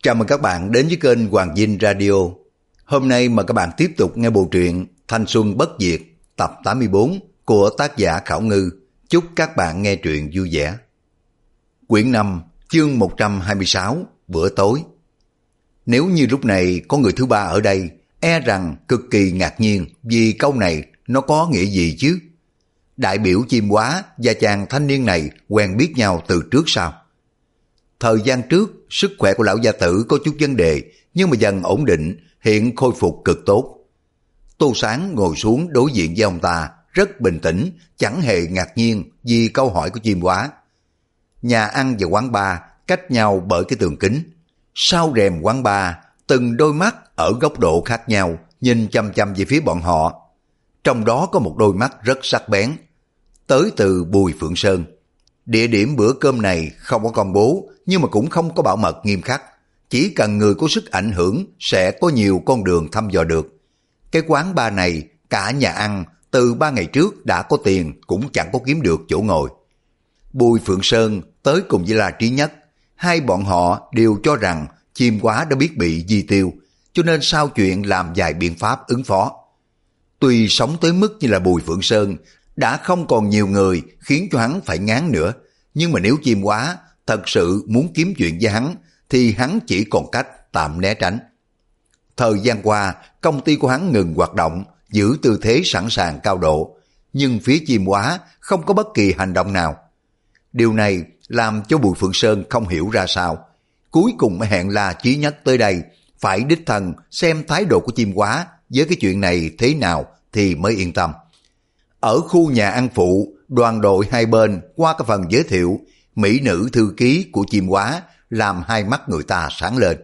Chào mừng các bạn đến với kênh Hoàng Vinh Radio. Hôm nay mời các bạn tiếp tục nghe bộ truyện Thanh Xuân Bất Diệt tập 84 của tác giả Khảo Ngư. Chúc các bạn nghe truyện vui vẻ. Quyển 5, chương 126, bữa tối. Nếu như lúc này có người thứ ba ở đây, e rằng cực kỳ ngạc nhiên vì câu này nó có nghĩa gì chứ? Đại biểu Chim Hóa và chàng thanh niên này quen biết nhau từ trước sao? Thời gian trước, sức khỏe của lão gia tử có chút vấn đề, nhưng mà dần ổn định, hiện khôi phục cực tốt. Tô Sáng ngồi xuống đối diện với ông ta, rất bình tĩnh, chẳng hề ngạc nhiên vì câu hỏi của Chim Hóa. Nhà ăn và quán bar cách nhau bởi cái tường kính. Sau rèm quán bar, từng đôi mắt ở góc độ khác nhau nhìn chăm chăm về phía bọn họ. Trong đó có một đôi mắt rất sắc bén, tới từ Bùi Phượng Sơn. Địa điểm bữa cơm này không có công bố, nhưng mà cũng không có bảo mật nghiêm khắc. Chỉ cần người có sức ảnh hưởng sẽ có nhiều con đường thăm dò được. Cái quán bar này, cả nhà ăn từ 3 ngày trước đã có tiền cũng chẳng có kiếm được chỗ ngồi. Bùi Phượng Sơn tới cùng với La Trí Nhất. Hai bọn họ đều cho rằng Chim Hóa đã biết bị di tiêu, cho nên sau chuyện làm vài biện pháp ứng phó. Tuy sống tới mức như là Bùi Phượng Sơn, đã không còn nhiều người khiến cho hắn phải ngán nữa, nhưng mà nếu Chim Hóa thật sự muốn kiếm chuyện với hắn, thì hắn chỉ còn cách tạm né tránh. Thời gian qua, công ty của hắn ngừng hoạt động, giữ tư thế sẵn sàng cao độ, nhưng phía Chim Hóa không có bất kỳ hành động nào. Điều này làm cho Bùi Phượng Sơn không hiểu ra sao. Cuối cùng mới hẹn La Chí Nhất tới đây, phải đích thân xem thái độ của Chim Hóa với cái chuyện này thế nào thì mới yên tâm. Ở khu nhà ăn phụ, đoàn đội hai bên qua cái phần giới thiệu, mỹ nữ thư ký của Chim Hóa làm hai mắt người ta sáng lên.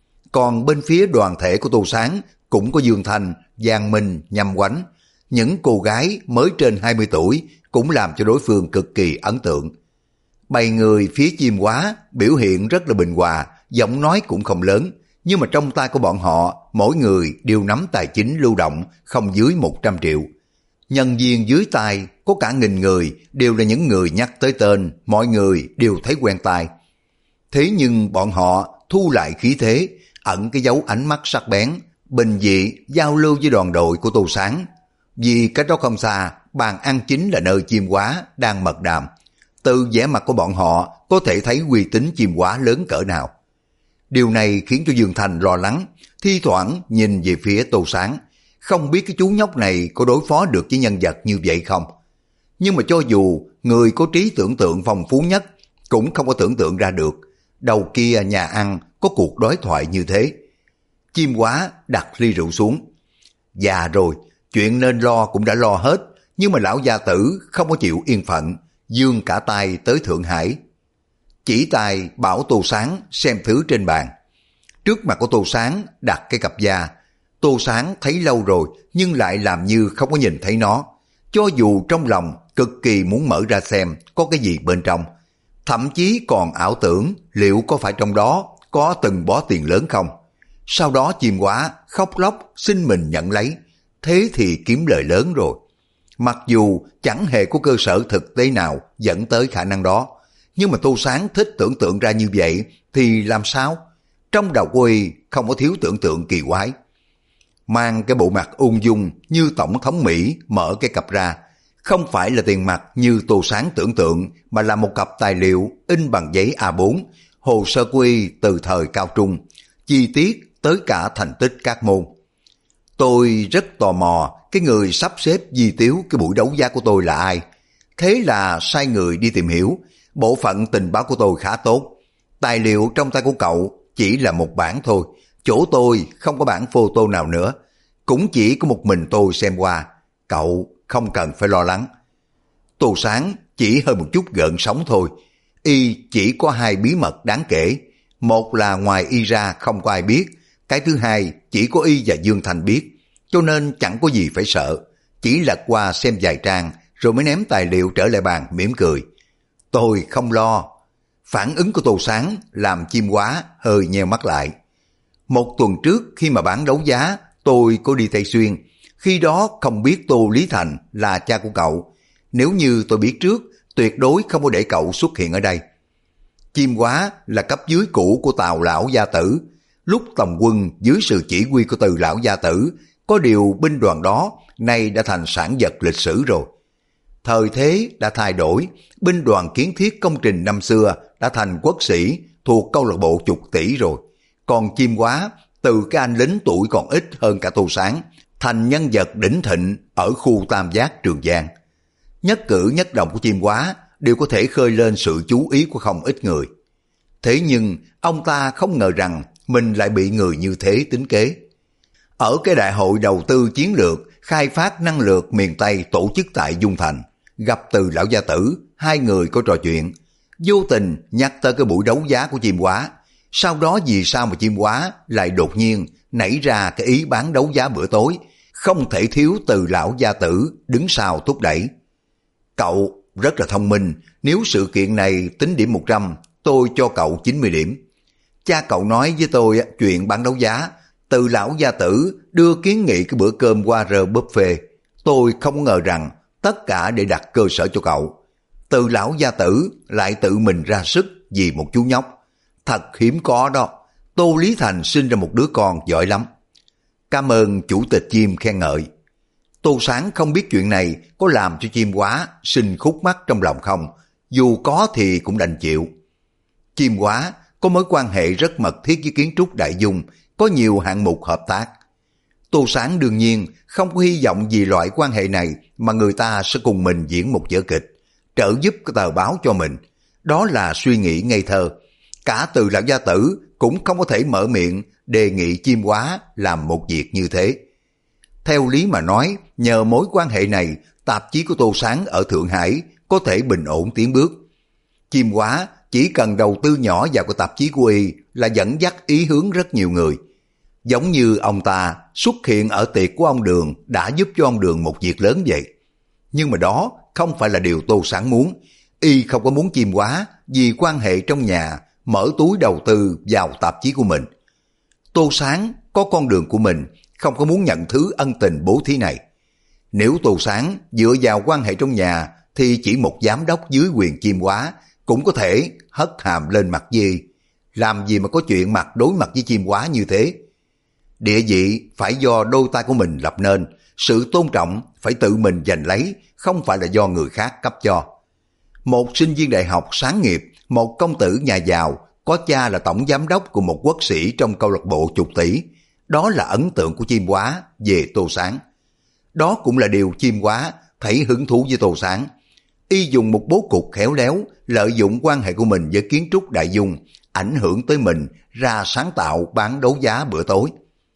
Còn bên phía đoàn thể của Tô Sáng cũng có Dương Thanh, Giang Minh, Nhâm Quánh. Những cô gái mới trên 20 tuổi cũng làm cho đối phương cực kỳ ấn tượng. Bầy người phía Chim Hóa biểu hiện rất là bình hòa, giọng nói cũng không lớn, nhưng mà trong tay của bọn họ, mỗi người đều nắm tài chính lưu động không dưới 100 triệu. Nhân viên dưới tay có cả 1000 người, đều là những người nhắc tới tên, mọi người đều thấy quen tai. Thế nhưng bọn họ thu lại khí thế, ẩn cái dấu ánh mắt sắc bén, bình dị giao lưu với đoàn đội của Tô Sáng. Vì cách đó không xa, bàn ăn chính là nơi Chim Hóa đang mật đàm. Từ vẻ mặt của bọn họ có thể thấy uy tín Chim Hóa lớn cỡ nào. Điều này khiến cho Dương Thành lo lắng, thi thoảng nhìn về phía Tô Sáng, không biết cái chú nhóc này có đối phó được với nhân vật như vậy không. Nhưng mà cho dù người có trí tưởng tượng phong phú nhất cũng không có tưởng tượng ra được đầu kia nhà ăn có cuộc đối thoại như thế. Chim Hóa đặt ly rượu xuống. Già rồi, chuyện nên lo cũng đã lo hết, nhưng mà lão gia tử không có chịu yên phận, giương cả tay tới Thượng Hải. Chỉ tay bảo Tô Sáng xem thứ trên bàn. Trước mặt của Tô Sáng đặt cái cặp da. Tô Sáng thấy lâu rồi nhưng lại làm như không có nhìn thấy nó. Cho dù trong lòng cực kỳ muốn mở ra xem có cái gì bên trong. Thậm chí còn ảo tưởng liệu có phải trong đó có từng bó tiền lớn không. Sau đó Chim Hóa khóc lóc xin mình nhận lấy. Thế thì kiếm lời lớn rồi. Mặc dù chẳng hề có cơ sở thực tế nào dẫn tới khả năng đó, nhưng mà Tô Sáng thích tưởng tượng ra như vậy thì làm sao? Trong đầu cô y không có thiếu tưởng tượng kỳ quái. Mang cái bộ mặt ung dung như tổng thống Mỹ mở cái cặp ra, không phải là tiền mặt như Tô Sáng tưởng tượng, mà là một cặp tài liệu in bằng giấy A4, hồ sơ quy từ thời cao trung, chi tiết tới cả thành tích các môn. Tôi rất tò mò cái người sắp xếp di tiếu cái buổi đấu giá của tôi là ai. Thế là sai người đi tìm hiểu. Bộ phận tình báo của tôi khá tốt. Tài liệu trong tay của cậu chỉ là một bản thôi. Chỗ tôi không có bản photo nào nữa. Cũng chỉ có một mình tôi xem qua. Cậu không cần phải lo lắng. Tô Sáng chỉ hơi một chút gợn sóng thôi. Y chỉ có 2 bí mật đáng kể. Một là ngoài Y ra không có ai biết. Cái thứ hai chỉ có Y và Dương Thành biết. Cho nên chẳng có gì phải sợ. Chỉ lật qua xem vài trang rồi mới ném tài liệu trở lại bàn mỉm cười. Tôi không lo. Phản ứng của Tô Sáng làm Chim Hóa hơi nheo mắt lại. Một tuần trước khi mà bán đấu giá, tôi có đi Tây Xuyên. Khi đó không biết Tô Lý Thành là cha của cậu. Nếu như tôi biết trước, tuyệt đối không có để cậu xuất hiện ở đây. Chim Hóa là cấp dưới cũ của Tào lão gia tử. lúc Tòng quân dưới sự chỉ huy của Từ lão gia tử, có điều binh đoàn đó nay đã thành sản vật lịch sử rồi. Thời thế đã thay đổi, binh đoàn kiến thiết công trình năm xưa đã thành quốc sĩ thuộc câu lạc bộ chục tỷ rồi. Còn Chim Quá, từ cái anh lính tuổi còn ít hơn cả Tô Sáng, thành nhân vật đỉnh thịnh ở khu Tam Giác Trường Giang. Nhất cử nhất động của Chim Quá đều có thể khơi lên sự chú ý của không ít người. Thế nhưng ông ta không ngờ rằng mình lại bị người như thế tính kế. Ở cái đại hội đầu tư chiến lược khai phát năng lượng miền Tây tổ chức tại Dung Thành, gặp Từ lão gia tử, hai người có trò chuyện, vô tình nhắc tới cái buổi đấu giá của Chim Quá. Sau đó vì sao mà Chim Quá lại đột nhiên nảy ra cái ý bán đấu giá bữa tối, không thể thiếu Từ lão gia tử đứng sau thúc đẩy. Cậu rất là thông minh, nếu sự kiện này tính điểm 100, tôi cho cậu 90 điểm. Cha cậu nói với tôi chuyện bán đấu giá, Từ lão gia tử đưa kiến nghị cái bữa cơm Warren Buffett. Tôi không ngờ rằng tất cả để đặt cơ sở cho cậu. Từ lão gia tử lại tự mình ra sức vì một chú nhóc. Thật hiếm có đó, Tô Lý Thành sinh ra một đứa con giỏi lắm. Cảm ơn chủ tịch Chim khen ngợi. Tô Sáng không biết chuyện này có làm cho Chim Quá sinh khúc mắc trong lòng không, dù có thì cũng đành chịu. Chim Quá có mối quan hệ rất mật thiết với Kiến trúc Đại Dung, có nhiều hạng mục hợp tác. Tô Sáng đương nhiên không có hy vọng vì loại quan hệ này mà người ta sẽ cùng mình diễn một vở kịch, trợ giúp cái tờ báo cho mình. Đó là suy nghĩ ngây thơ. Cả Từ lão gia tử cũng không có thể mở miệng đề nghị Chim Quá làm một việc như thế. Theo lý mà nói, nhờ mối quan hệ này, tạp chí của Tô Sáng ở Thượng Hải có thể bình ổn tiến bước. Chim Quá chỉ cần đầu tư nhỏ vào cái tạp chí của y là dẫn dắt ý hướng rất nhiều người. Giống như ông ta xuất hiện ở tiệc của ông Đường đã giúp cho ông Đường một việc lớn vậy. Nhưng mà đó không phải là điều Tô Sáng muốn. Y không có muốn Chim Quá vì quan hệ trong nhà mở túi đầu tư vào tạp chí của mình. Tô Sáng có con đường của mình, không có muốn nhận thứ ân tình bố thí này. Nếu Tô Sáng dựa vào quan hệ trong nhà thì chỉ một giám đốc dưới quyền Chim Quá cũng có thể hất hàm lên mặt gì. Làm gì mà có chuyện mặt đối mặt với Chim Quá như thế. Địa vị phải do đôi tay của mình lập nên, sự tôn trọng phải tự mình giành lấy, không phải là do người khác cấp cho. Một sinh viên đại học sáng nghiệp, một công tử nhà giàu, có cha là tổng giám đốc của một quốc sĩ trong câu lạc bộ chục tỷ. Đó là ấn tượng của Chim Quá về Tô Sáng. Đó cũng là điều Chim Quá thấy hứng thú với Tô Sáng. Y dùng một bố cục khéo léo, lợi dụng quan hệ của mình với Kiến trúc Đại Dung, ảnh hưởng tới mình ra sáng tạo bán đấu giá bữa tối.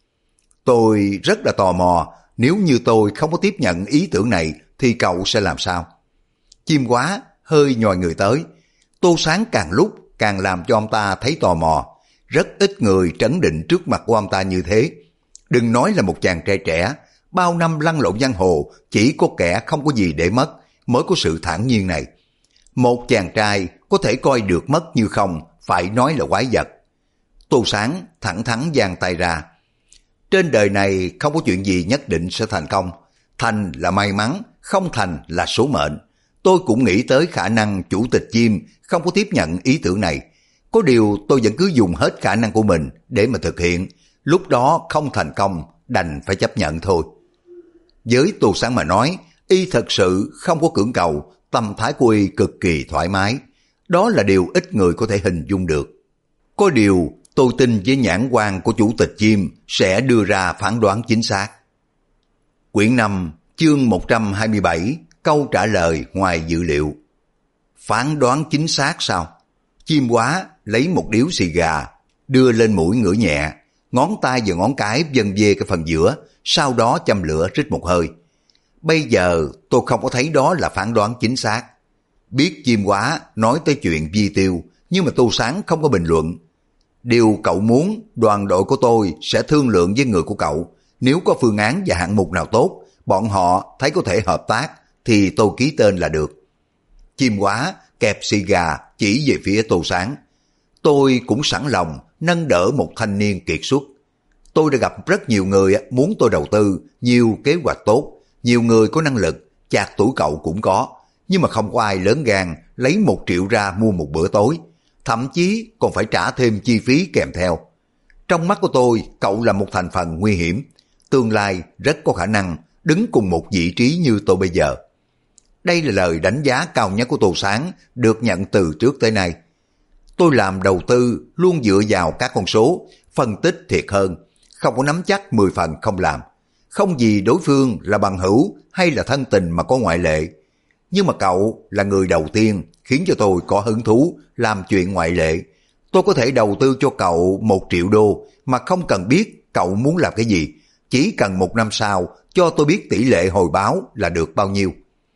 Tôi rất là tò mò, nếu như tôi không có tiếp nhận ý tưởng này thì cậu sẽ làm sao? Chim Quá hơi nhòi người tới. Tô Sáng càng lúc càng làm cho ông ta thấy tò mò. Rất ít người trấn định trước mặt của ông ta như thế. Đừng nói là một chàng trai trẻ, bao năm lăn lộn giang hồ, chỉ có kẻ không có gì để mất mới có sự thản nhiên này. Một chàng trai có thể coi được mất như không, phải nói là quái vật. Tô Sáng thẳng thắn giang tay ra. Trên đời này không có chuyện gì nhất định sẽ thành công. Thành là may mắn, không thành là số mệnh. Tôi cũng nghĩ tới khả năng chủ tịch Chim không có tiếp nhận ý tưởng này. Có điều tôi vẫn cứ dùng hết khả năng của mình để mà thực hiện. Lúc đó không thành công, đành phải chấp nhận thôi. Với Tô Sáng mà nói, y thật sự không có cưỡng cầu, tâm thái của y cực kỳ thoải mái. Đó là điều ít người có thể hình dung được. Có điều tôi tin với nhãn quan của chủ tịch Chim sẽ đưa ra phán đoán chính xác. Quyển 5, chương 127, câu trả lời ngoài dự liệu. Phán đoán chính xác sao? Chim Quá lấy một điếu xì gà, đưa lên mũi ngửi nhẹ, ngón tay và ngón cái vân về cái phần giữa, sau đó châm lửa rít một hơi. Bây giờ tôi không có thấy đó là phán đoán chính xác. Biết Chim Quá nói tới chuyện vi tiêu, nhưng mà Tô Sáng không có bình luận. Điều cậu muốn, đoàn đội của tôi sẽ thương lượng với người của cậu. Nếu có phương án và hạng mục nào tốt, bọn họ thấy có thể hợp tác, thì tôi ký tên là được. Chim Quá kẹp xì gà chỉ về phía Tô Sáng. Tôi cũng sẵn lòng nâng đỡ một thanh niên kiệt xuất. Tôi đã gặp rất nhiều người muốn tôi đầu tư, nhiều kế hoạch tốt, nhiều người có năng lực, chạc tuổi cậu cũng có, nhưng mà không có ai lớn gan lấy 1 triệu ra mua một bữa tối, thậm chí còn phải trả thêm chi phí kèm theo. Trong mắt của tôi, cậu là một thành phần nguy hiểm. Tương lai rất có khả năng đứng cùng một vị trí như tôi bây giờ. Đây là lời đánh giá cao nhất của Tô Sáng được nhận từ trước tới nay. Tôi làm đầu tư luôn dựa vào các con số, phân tích thiệt hơn, không có nắm chắc 10 phần không làm. Không vì đối phương là bằng hữu hay là thân tình mà có ngoại lệ. Nhưng mà cậu là người đầu tiên khiến cho tôi có hứng thú làm chuyện ngoại lệ. Tôi có thể đầu tư cho cậu 1 triệu đô mà không cần biết cậu muốn làm cái gì. Chỉ cần 1 năm sau cho tôi biết tỷ lệ hồi báo là được bao nhiêu.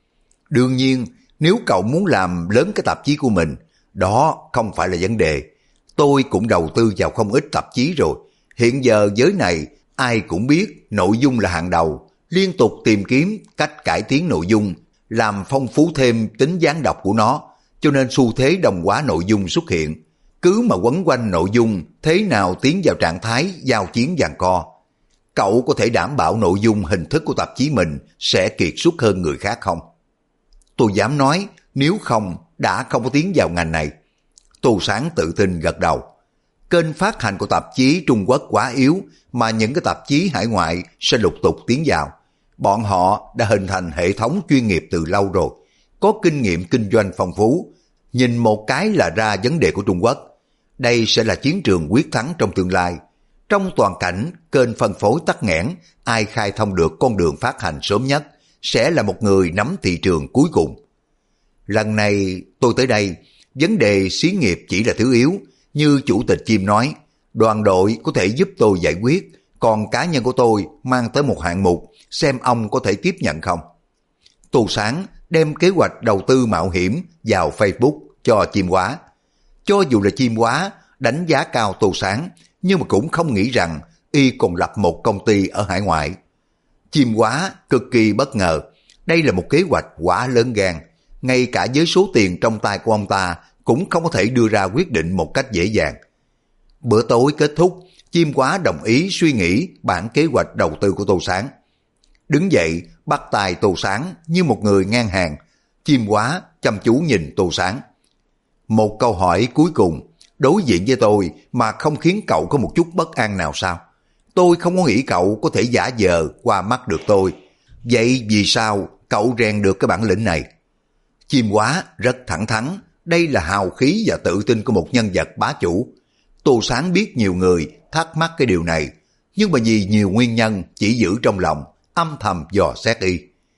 Đương nhiên, nếu cậu muốn làm lớn cái tạp chí của mình, đó không phải là vấn đề. Tôi cũng đầu tư vào không ít tạp chí rồi. Hiện giờ giới này ai cũng biết nội dung là hàng đầu, liên tục tìm kiếm cách cải tiến nội dung, làm phong phú thêm tính gián độc của nó, cho nên xu thế đồng hóa nội dung xuất hiện. Cứ mà quấn quanh nội dung, thế nào tiến vào trạng thái giao chiến giằng co. Cậu có thể đảm bảo nội dung hình thức của tạp chí mình sẽ kiệt xuất hơn người khác không? Tôi dám nói, nếu không, đã không có tiến vào ngành này. Tô Sáng tự tin gật đầu. Kênh phát hành của tạp chí Trung Quốc quá yếu, mà những cái tạp chí hải ngoại sẽ lục tục tiến vào. Bọn họ đã hình thành hệ thống chuyên nghiệp từ lâu rồi, có kinh nghiệm kinh doanh phong phú. Nhìn một cái là ra vấn đề của Trung Quốc. Đây sẽ là chiến trường quyết thắng trong tương lai. Trong toàn cảnh kênh phân phối tắc nghẽn, ai khai thông được con đường phát hành sớm nhất sẽ là một người nắm thị trường cuối cùng. Lần này tôi tới đây, vấn đề xí nghiệp chỉ là thứ yếu. Như chủ tịch Chim nói, đoàn đội có thể giúp tôi giải quyết, còn cá nhân của tôi mang tới một hạng mục, xem ông có thể tiếp nhận không. Tô Sáng đem kế hoạch đầu tư mạo hiểm vào Facebook cho Chim Hóa. Cho dù là Chim Hóa đánh giá cao Tô Sáng, nhưng mà cũng không nghĩ rằng y còn lập một công ty ở hải ngoại. Chim Hóa cực kỳ bất ngờ, đây là một kế hoạch quá lớn gan, ngay cả với số tiền trong tay của ông ta cũng không có thể đưa ra quyết định một cách dễ dàng. Bữa tối kết thúc, Chim Hóa đồng ý suy nghĩ bản kế hoạch đầu tư của Tô Sáng. Đứng dậy bắt tay Tô Sáng như một người ngang hàng. Chim Hóa chăm chú nhìn Tô Sáng. Một câu hỏi cuối cùng, đối diện với tôi mà không khiến cậu có một chút bất an nào sao? Tôi không có nghĩ cậu có thể giả vờ qua mắt được tôi. Vậy vì sao cậu rèn được cái bản lĩnh này? Chim Hóa rất thẳng thắn, đây là hào khí và tự tin của một nhân vật bá chủ. Tô Sáng biết nhiều người thắc mắc cái điều này, nhưng mà vì nhiều nguyên nhân chỉ giữ trong lòng, âm thầm dò xét y.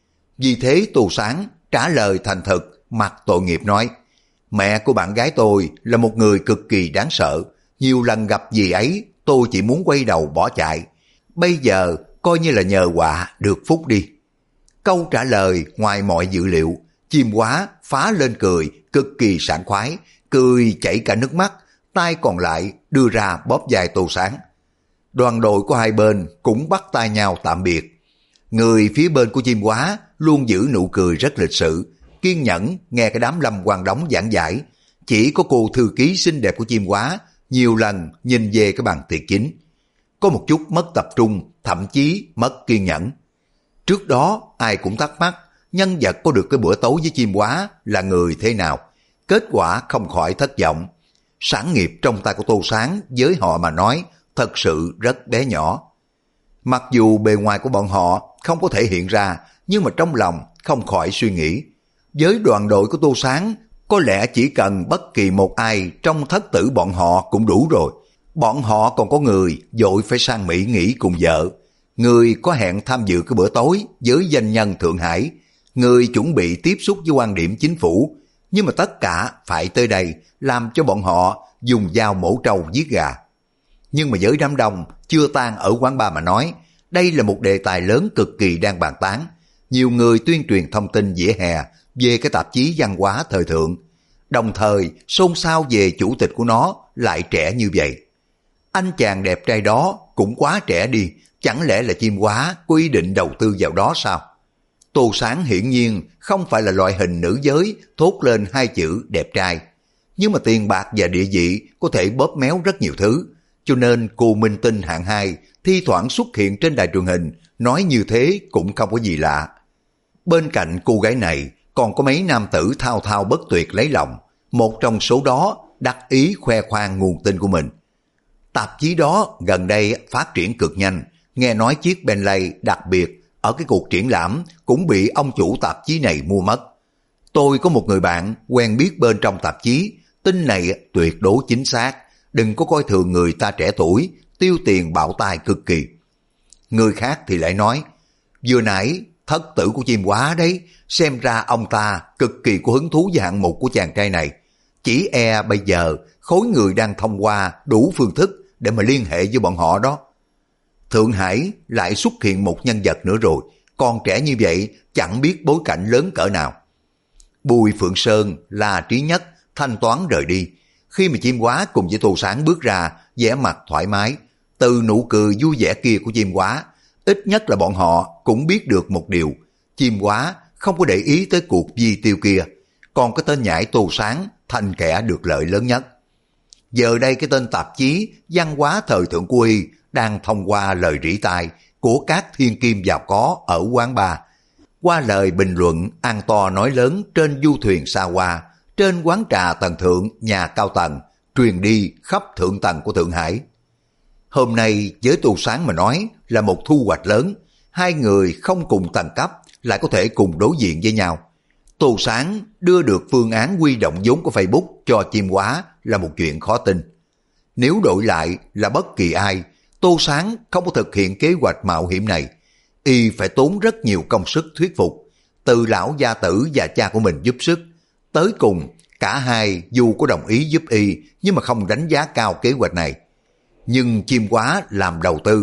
Vì thế Tô Sáng trả lời thành thực, mặt tội nghiệp nói, mẹ của bạn gái tôi là một người cực kỳ đáng sợ, nhiều lần gặp dì ấy tôi chỉ muốn quay đầu bỏ chạy, bây giờ coi như là nhờ họa được phúc đi. Câu trả lời ngoài mọi dự liệu, Chim Hóa phá lên cười cực kỳ sảng khoái, cười chảy cả nước mắt, tay còn lại đưa ra bóp vai Tô Sáng. Đoàn đội của hai bên cũng bắt tay nhau tạm biệt. Người phía bên của Chim Hóa luôn giữ nụ cười rất lịch sự, kiên nhẫn nghe cái đám Lâm Quang Đống giảng giải. Chỉ có cô thư ký xinh đẹp của Chim Hóa nhiều lần nhìn về cái bàn tiệc chính. Có một chút mất tập trung, thậm chí mất kiên nhẫn. Trước đó ai cũng thắc mắc nhân vật có được cái bữa tối với Chim Hóa là người thế nào. Kết quả không khỏi thất vọng. Sản nghiệp trong tay của Tô Sáng với họ mà nói thật sự rất bé nhỏ. Mặc dù bề ngoài của bọn họ không có thể hiện ra, nhưng mà trong lòng không khỏi suy nghĩ. Với đoàn đội của Tô Sáng, có lẽ chỉ cần bất kỳ một ai trong thất tử bọn họ cũng đủ rồi. Bọn họ còn có người vội phải sang Mỹ nghỉ cùng vợ, người có hẹn tham dự cái bữa tối với doanh nhân Thượng Hải, người chuẩn bị tiếp xúc với quan điểm chính phủ, nhưng mà tất cả phải tới đây làm cho bọn họ dùng dao mổ trâu giết gà. Nhưng mà với đám đông chưa tan ở quán bar mà nói, đây là một đề tài lớn cực kỳ đang bàn tán. Nhiều người tuyên truyền thông tin vỉa hè về cái tạp chí văn hóa thời thượng, đồng thời xôn xao về chủ tịch của nó lại trẻ như vậy. Anh chàng đẹp trai đó cũng quá trẻ đi, chẳng lẽ là Chim Hóa có ý định đầu tư vào đó sao? Tô Sáng hiển nhiên không phải là loại hình nữ giới thốt lên hai chữ đẹp trai, nhưng mà tiền bạc và địa vị có thể bóp méo rất nhiều thứ, cho nên cô minh tinh hạng 2 thi thoảng xuất hiện trên đài truyền hình nói như thế cũng không có gì lạ. Bên cạnh cô gái này còn có mấy nam tử thao thao bất tuyệt lấy lòng, một trong số đó đắc ý khoe khoang nguồn tin của mình. Tạp chí đó gần đây phát triển cực nhanh, nghe nói chiếc Bentley đặc biệt ở cái cuộc triển lãm cũng bị ông chủ tạp chí này mua mất. Tôi có một người bạn quen biết bên trong tạp chí, tin này tuyệt đối chính xác, đừng có coi thường người ta trẻ tuổi, tiêu tiền bạo tài cực kỳ. Người khác thì lại nói, vừa nãy thất tử của chim quá đấy, xem ra ông ta cực kỳ có hứng thú với hạng mục của chàng trai này. Chỉ bây giờ khối người đang thông qua đủ phương thức để mà liên hệ với bọn họ đó. Thượng Hải lại xuất hiện một nhân vật nữa rồi, còn trẻ như vậy chẳng biết bối cảnh lớn cỡ nào. Bùi Phượng Sơn, La Trí Nhất thanh toán rời đi. Khi mà chim quá cùng với Tô Sáng bước ra, vẻ mặt thoải mái, từ nụ cười vui vẻ kia của chim quá, ít nhất là bọn họ cũng biết được một điều, chim quá không có để ý tới cuộc vi tiêu kia, còn cái tên nhãi Tô Sáng thành kẻ được lợi lớn nhất. Giờ đây cái tên tạp chí văn hóa thời thượng của Y đang thông qua lời rỉ tai của các thiên kim giàu có ở quán bar, qua lời bình luận ăn to nói lớn trên du thuyền xa hoa, trên quán trà tầng thượng nhà cao tầng, truyền đi khắp thượng tầng của Thượng Hải. Hôm nay với Tô Sáng mà nói là một thu hoạch lớn, hai người không cùng tầng cấp lại có thể cùng đối diện với nhau. Tô Sáng đưa được phương án huy động vốn của Facebook cho chim quá là một chuyện khó tin. Nếu đổi lại là bất kỳ ai, Tô Sáng không có thực hiện kế hoạch mạo hiểm này. Y phải tốn rất nhiều công sức thuyết phục, từ lão gia tử và cha của mình giúp sức. Tới cùng, cả hai dù có đồng ý giúp Y nhưng mà không đánh giá cao kế hoạch này. Nhưng chim quá làm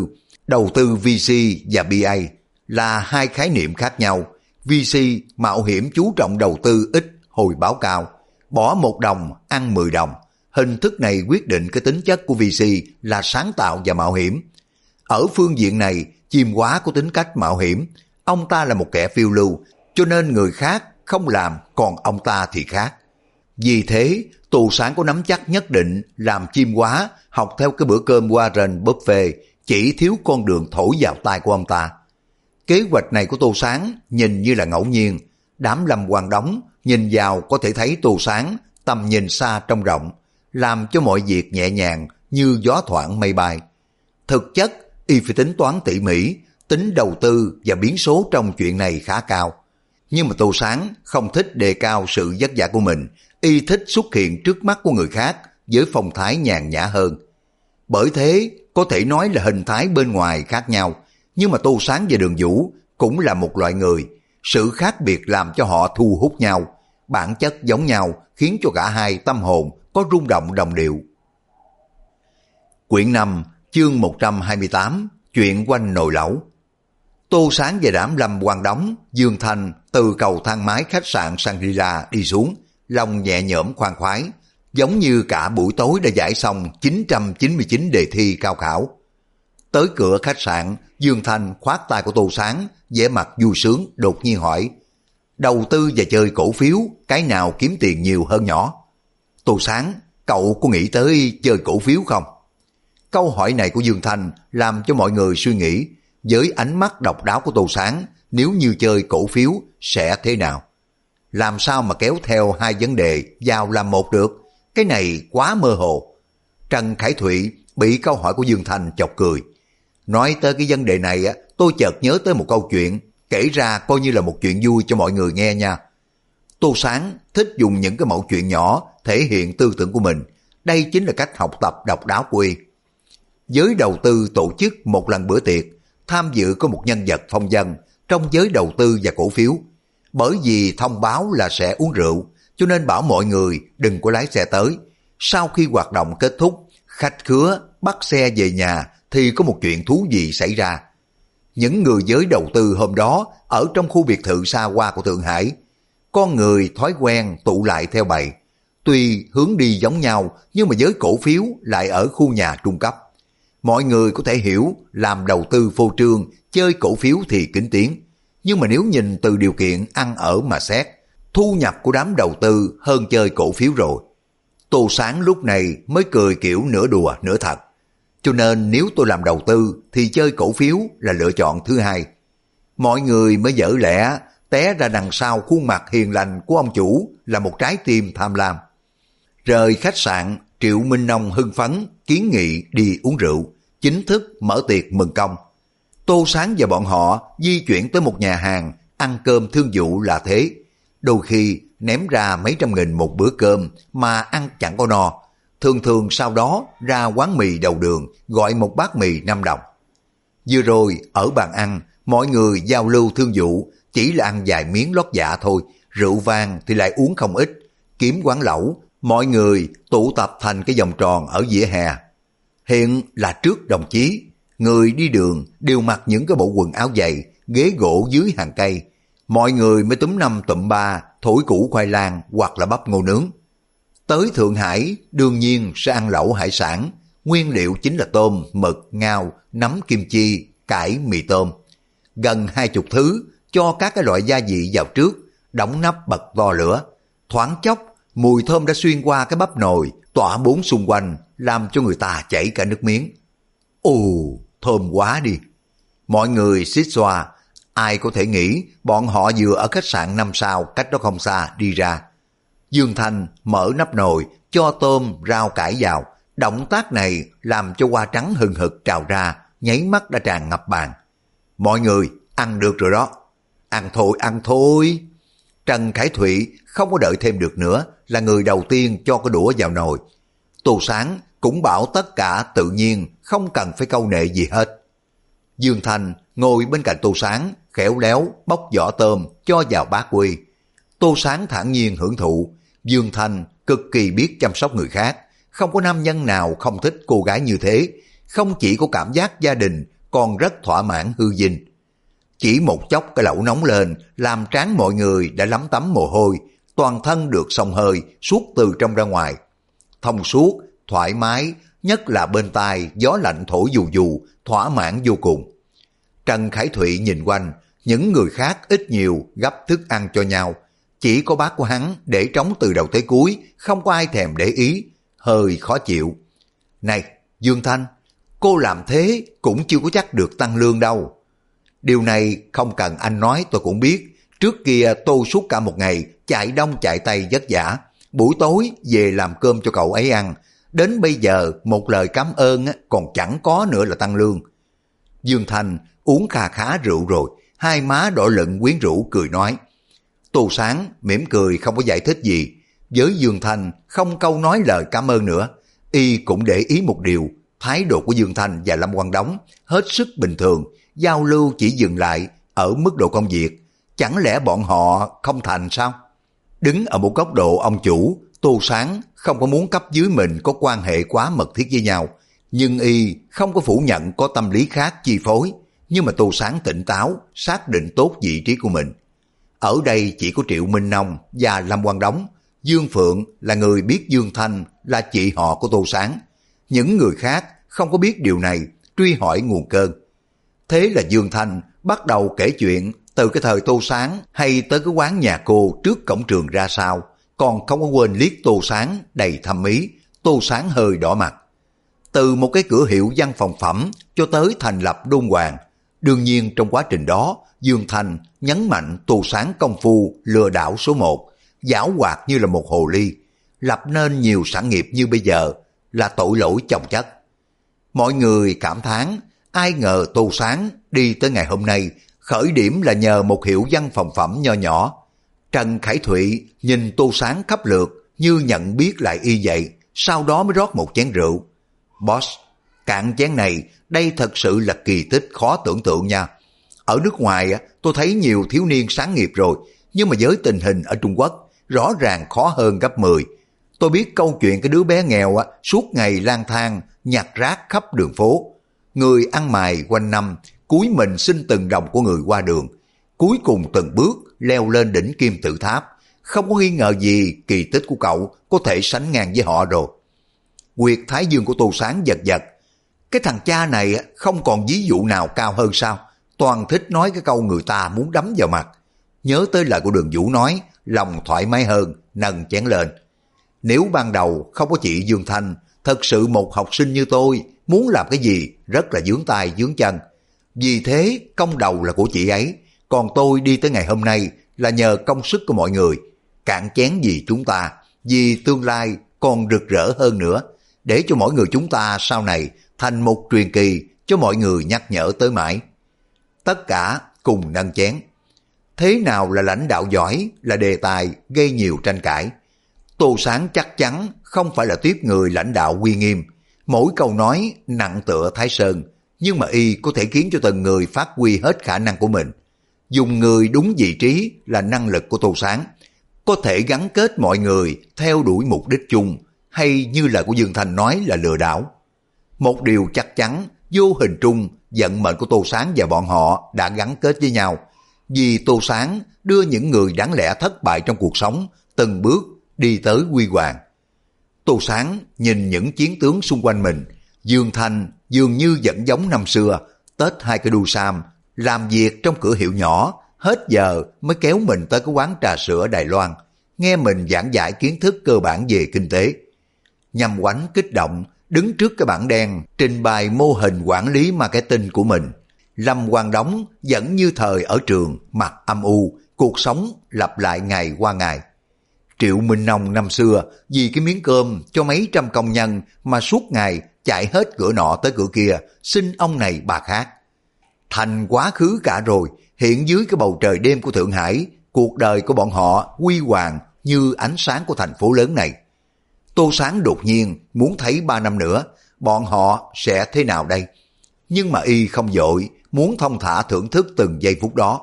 đầu tư VC và BA là hai khái niệm khác nhau. VC mạo hiểm chú trọng đầu tư ít, hồi báo cao, bỏ 1 đồng ăn 10 đồng. Hình thức này quyết định cái tính chất của VC là sáng tạo và mạo hiểm. Ở phương diện này, chim quá có tính cách mạo hiểm. Ông ta là một kẻ phiêu lưu, cho nên người khác không làm, còn ông ta thì khác. Vì thế, Tô Sáng có nắm chắc nhất định làm chim quá học theo cái bữa cơm Warren Buffett, chỉ thiếu con đường thổi vào tai của ông ta. Kế hoạch này của Tô Sáng nhìn như là ngẫu nhiên. Đám Lâm Quang Đống nhìn vào có thể thấy Tô Sáng tầm nhìn xa trông rộng, làm cho mọi việc nhẹ nhàng như gió thoảng mây bay. Thực chất, Y phải tính toán tỉ mỉ, tính đầu tư và biến số trong chuyện này khá cao. Nhưng mà Tô Sáng không thích đề cao sự vất vả của mình, Y thích xuất hiện trước mắt của người khác với phong thái nhàn nhã hơn. Bởi thế, có thể nói là hình thái bên ngoài khác nhau, nhưng mà Tô Sáng và Đường Vũ cũng là một loại người. Sự khác biệt làm cho họ thu hút nhau, bản chất giống nhau khiến cho cả hai tâm hồn có rung động đồng điệu. Quyển 5, chương 128, chuyện quanh nồi lẩu. Tô Sáng và đám Lâm Quang Đống, Dương Thanh từ cầu thang máy khách sạn Shangri-La đi xuống, lòng nhẹ nhõm khoan khoái, giống như cả buổi tối đã giải xong 999 đề thi cao khảo. Tới cửa khách sạn, Dương Thanh khoát tay của Tô Sáng, vẻ mặt vui sướng đột nhiên hỏi, đầu tư và chơi cổ phiếu, cái nào kiếm tiền nhiều hơn nhỏ? Tô Sáng, cậu có nghĩ tới chơi cổ phiếu không? Câu hỏi này của Dương Thanh làm cho mọi người suy nghĩ, với ánh mắt độc đáo của Tô Sáng, nếu như chơi cổ phiếu sẽ thế nào? Làm sao mà kéo theo hai vấn đề vào làm một được? Cái này quá mơ hồ. Trần Khải Thụy bị câu hỏi của Dương Thanh chọc cười. Nói tới cái vấn đề này, tôi chợt nhớ tới một câu chuyện, kể ra coi như là một chuyện vui cho mọi người nghe nha. Tô Sáng thích dùng những cái mẩu chuyện nhỏ thể hiện tư tưởng của mình. Đây chính là cách học tập độc đáo của Y. Giới đầu tư tổ chức một lần bữa tiệc, tham dự có một nhân vật phong vân trong giới đầu tư và cổ phiếu. Bởi vì thông báo là sẽ uống rượu, cho nên bảo mọi người đừng có lái xe tới. Sau khi hoạt động kết thúc, khách khứa bắt xe về nhà thì có một chuyện thú vị xảy ra. Những người giới đầu tư hôm đó ở trong khu biệt thự xa hoa của Thượng Hải, con người thói quen tụ lại theo bầy. Tuy hướng đi giống nhau nhưng mà giới cổ phiếu lại ở khu nhà trung cấp. Mọi người có thể hiểu làm đầu tư phô trương, chơi cổ phiếu thì kín tiếng. Nhưng mà nếu nhìn từ điều kiện ăn ở mà xét, thu nhập của đám đầu tư hơn chơi cổ phiếu rồi. Tô Sáng lúc này mới cười kiểu nửa đùa nửa thật. Cho nên nếu tôi làm đầu tư thì chơi cổ phiếu là lựa chọn thứ hai. Mọi người mới dở lẽ, té ra đằng sau khuôn mặt hiền lành của ông chủ là một trái tim tham lam. Rời khách sạn, Triệu Minh Nông hưng phấn kiến nghị đi uống rượu, chính thức mở tiệc mừng công. Tô Sáng và bọn họ di chuyển tới một nhà hàng ăn cơm thương vụ là thế. Đôi khi ném ra mấy trăm nghìn một bữa cơm mà ăn chẳng có no. Thường thường sau đó ra quán mì đầu đường gọi một bát mì 5 đồng. Vừa rồi ở bàn ăn, mọi người giao lưu thương vụ, chỉ là ăn vài miếng lót dạ thôi, rượu vang thì lại uống không ít. Kiếm quán lẩu, mọi người tụ tập thành cái vòng tròn ở vỉa hè. Hiện là trước đồng chí, người đi đường đều mặc những cái bộ quần áo dày, ghế gỗ dưới hàng cây. Mọi người mới túm năm tụm ba, thổi củ khoai lang hoặc là bắp ngô nướng. Tới Thượng Hải đương nhiên sẽ ăn lẩu hải sản, nguyên liệu chính là tôm, mực, ngao, nấm kim chi, cải, mì tôm. Gần 20 thứ, cho các cái loại gia vị vào trước, đóng nắp bật to lửa. Thoáng chốc, mùi thơm đã xuyên qua cái bắp nồi, tỏa bốn xung quanh, làm cho người ta chảy cả nước miếng. Ồ, thơm quá đi. Mọi người xít xoa, ai có thể nghĩ bọn họ vừa ở khách sạn 5 sao cách đó không xa đi ra. Dương Thanh mở nắp nồi, cho tôm, rau cải vào. Động tác này làm cho hoa trắng hừng hực trào ra, nháy mắt đã tràn ngập bàn. Mọi người, ăn được rồi đó. Ăn thôi, ăn thôi. Trần Khải Thụy không có đợi thêm được nữa, là người đầu tiên cho cái đũa vào nồi. Tô Sáng cũng bảo tất cả tự nhiên, không cần phải câu nệ gì hết. Dương Thanh ngồi bên cạnh Tô Sáng, khéo léo bóc vỏ tôm cho vào bát quy. Tô Sáng thản nhiên hưởng thụ. Dương Thanh cực kỳ biết chăm sóc người khác, không có nam nhân nào không thích cô gái như thế. Không chỉ có cảm giác gia đình, còn rất thỏa mãn hư vinh. Chỉ một chốc cái lẩu nóng lên, làm trán mọi người đã lấm tấm mồ hôi, toàn thân được xông hơi, suốt từ trong ra ngoài. Thông suốt, thoải mái, nhất là bên tai gió lạnh thổi dù dù, thỏa mãn vô cùng. Trần Khải Thụy nhìn quanh, những người khác ít nhiều gấp thức ăn cho nhau. Chỉ có bát của hắn để trống từ đầu tới cuối, không có ai thèm để ý, hơi khó chịu. Này, Dương Thanh, cô làm thế cũng chưa có chắc được tăng lương đâu. Điều này không cần anh nói tôi cũng biết. Trước kia tôi suốt cả một ngày chạy đông chạy tây vất vả, buổi tối về làm cơm cho cậu ấy ăn. Đến bây giờ một lời cảm ơn còn chẳng có nữa là tăng lương. Dương Thanh uống kha khá rượu rồi, hai má đỏ lựng quyến rũ cười nói. Tô Sáng mỉm cười không có giải thích gì. Với Dương Thanh không câu nói lời cảm ơn nữa. Y cũng để ý một điều, thái độ của Dương Thanh và Lâm Quang Đống hết sức bình thường, giao lưu chỉ dừng lại ở mức độ công việc. Chẳng lẽ bọn họ không thành sao? Đứng ở một góc độ ông chủ, Tô Sáng không có muốn cấp dưới mình có quan hệ quá mật thiết với nhau. Nhưng Y không có phủ nhận có tâm lý khác chi phối. Nhưng mà Tô Sáng tỉnh táo, xác định tốt vị trí của mình. Ở đây chỉ có Triệu Minh Nông và Lâm Quang Đống. Dương Phượng là người biết Dương Thanh là chị họ của Tô Sáng. Những người khác không có biết điều này, truy hỏi nguồn cơn. Thế là Dương Thanh bắt đầu kể chuyện từ cái thời Tô Sáng hay tới cái quán nhà cô trước cổng trường ra sao, còn không có quên liếc Tô Sáng đầy thâm ý. Tô Sáng hơi đỏ mặt. Từ một cái cửa hiệu văn phòng phẩm cho tới thành lập Đôn Hoàng. Đương nhiên trong quá trình đó, Dương Thanh nhấn mạnh Tô Sáng công phu lừa đảo số 1, giảo hoạt như là một hồ ly, lập nên nhiều sản nghiệp như bây giờ là tội lỗi chồng chất. Mọi người cảm thán, ai ngờ Tô Sáng đi tới ngày hôm nay, khởi điểm là nhờ một hiệu văn phòng phẩm nho nhỏ. Trần Khải Thụy nhìn Tô Sáng khắp lượt như nhận biết lại y vậy, sau đó mới rót một chén rượu. Boss, cạn chén này, đây thật sự là kỳ tích khó tưởng tượng nha. Ở nước ngoài tôi thấy nhiều thiếu niên sáng nghiệp rồi, nhưng mà với tình hình ở Trung Quốc rõ ràng khó hơn gấp 10. Tôi biết câu chuyện cái đứa bé nghèo suốt ngày lang thang nhặt rác khắp đường phố, người ăn mày quanh năm, cúi mình xin từng đồng của người qua đường, cuối cùng từng bước leo lên đỉnh kim tự tháp. Không có nghi ngờ gì kỳ tích của cậu có thể sánh ngang với họ rồi. Quyệt thái dương của Tô Sáng giật giật. Cái thằng cha này không còn ví dụ nào cao hơn sao? Toàn thích nói cái câu người ta muốn đấm vào mặt. Nhớ tới lời của Đường Vũ nói, lòng thoải mái hơn, nâng chén lên. Nếu ban đầu không có chị Dương Thanh, thật sự một học sinh như tôi muốn làm cái gì rất là vướng tay vướng chân. Vì thế công đầu là của chị ấy, còn tôi đi tới ngày hôm nay là nhờ công sức của mọi người. Cạn chén vì chúng ta, vì tương lai còn rực rỡ hơn nữa, để cho mỗi người chúng ta sau này thành một truyền kỳ cho mọi người nhắc nhở tới mãi. Tất cả cùng nâng chén. Thế nào là lãnh đạo giỏi là đề tài gây nhiều tranh cãi. Tô Sáng chắc chắn không phải là tiếp người lãnh đạo uy nghiêm, mỗi câu nói nặng tựa Thái Sơn, nhưng mà y có thể khiến cho từng người phát huy hết khả năng của mình. Dùng người đúng vị trí là năng lực của Tô Sáng, có thể gắn kết mọi người theo đuổi mục đích chung, hay như là của Dương Thanh nói là lừa đảo. Một điều chắc chắn, vô hình trung vận mệnh của Tô Sáng và bọn họ đã gắn kết với nhau, vì Tô Sáng đưa những người đáng lẽ thất bại trong cuộc sống từng bước đi tới huy hoàng. Tô Sáng nhìn những chiến tướng xung quanh mình, Dương Thanh dường như vẫn giống năm xưa, tết hai cái đu sam, làm việc trong cửa hiệu nhỏ, hết giờ mới kéo mình tới cái quán trà sữa Đài Loan, nghe mình giảng giải kiến thức cơ bản về kinh tế. Nhằm Oánh kích động, đứng trước cái bảng đen trình bày mô hình quản lý marketing của mình. Lâm Quang Đống vẫn như thời ở trường, mặt âm u, cuộc sống lặp lại ngày qua ngày. Triệu Minh Nông năm xưa vì cái miếng cơm cho mấy trăm công nhân mà suốt ngày chạy hết cửa nọ tới cửa kia, xin ông này bà khác. Thành quá khứ cả rồi, hiện dưới cái bầu trời đêm của Thượng Hải, cuộc đời của bọn họ huy hoàng như ánh sáng của thành phố lớn này. Tô Sáng đột nhiên muốn thấy 3 năm nữa, bọn họ sẽ thế nào đây? Nhưng mà y không vội, muốn thong thả thưởng thức từng giây phút đó.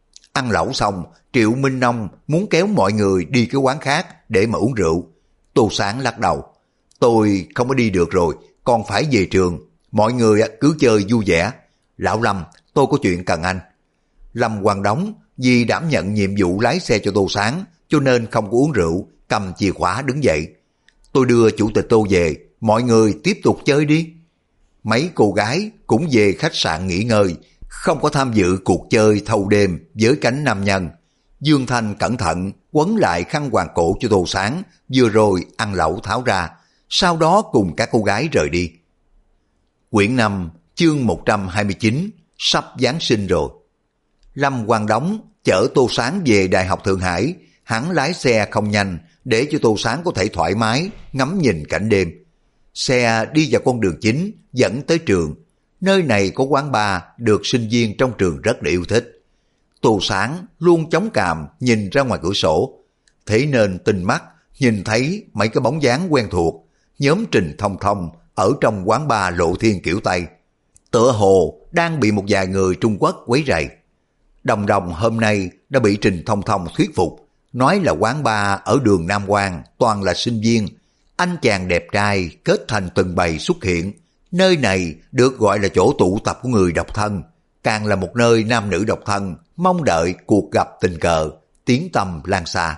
Ăn lẩu xong, Triệu Minh Nông muốn kéo mọi người đi cái quán khác để mà uống rượu. Tô Sáng lắc đầu. Tôi không có đi được rồi, còn phải về trường. Mọi người cứ chơi vui vẻ. Lão Lâm, tôi có chuyện cần anh. Lâm Quang Đống vì đảm nhận nhiệm vụ lái xe cho Tô Sáng, cho nên không có uống rượu, cầm chìa khóa đứng dậy. Tôi đưa chủ tịch Tô về, mọi người tiếp tục chơi đi. Mấy cô gái cũng về khách sạn nghỉ ngơi, không có tham dự cuộc chơi thâu đêm với cánh nam nhân. Dương Thanh cẩn thận quấn lại khăn quàng cổ cho Tô Sáng, vừa rồi ăn lẩu tháo ra, sau đó cùng các cô gái rời đi. Quyển 5, chương 129, sắp Giáng sinh rồi. Lâm Quang Đống chở Tô Sáng về Đại học Thượng Hải, hắn lái xe không nhanh để cho Tô Sáng có thể thoải mái ngắm nhìn cảnh đêm. Xe đi vào con đường chính dẫn tới trường. Nơi này có quán bar được sinh viên trong trường rất là yêu thích. Tô Sáng luôn chống cằm nhìn ra ngoài cửa sổ, thế nên tinh mắt nhìn thấy mấy cái bóng dáng quen thuộc. Nhóm Trình Thông Thông ở trong quán bar Lộ Thiên kiểu Tây, tựa hồ đang bị một vài người Trung Quốc quấy rầy. Đồng Đồng hôm nay đã bị Trình Thông Thông thuyết phục, nói là quán bar ở đường Nam Quan toàn là sinh viên, anh chàng đẹp trai kết thành từng bầy xuất hiện. Nơi này được gọi là chỗ tụ tập của người độc thân, càng là một nơi nam nữ độc thân mong đợi cuộc gặp tình cờ, tiếng tăm lan xa.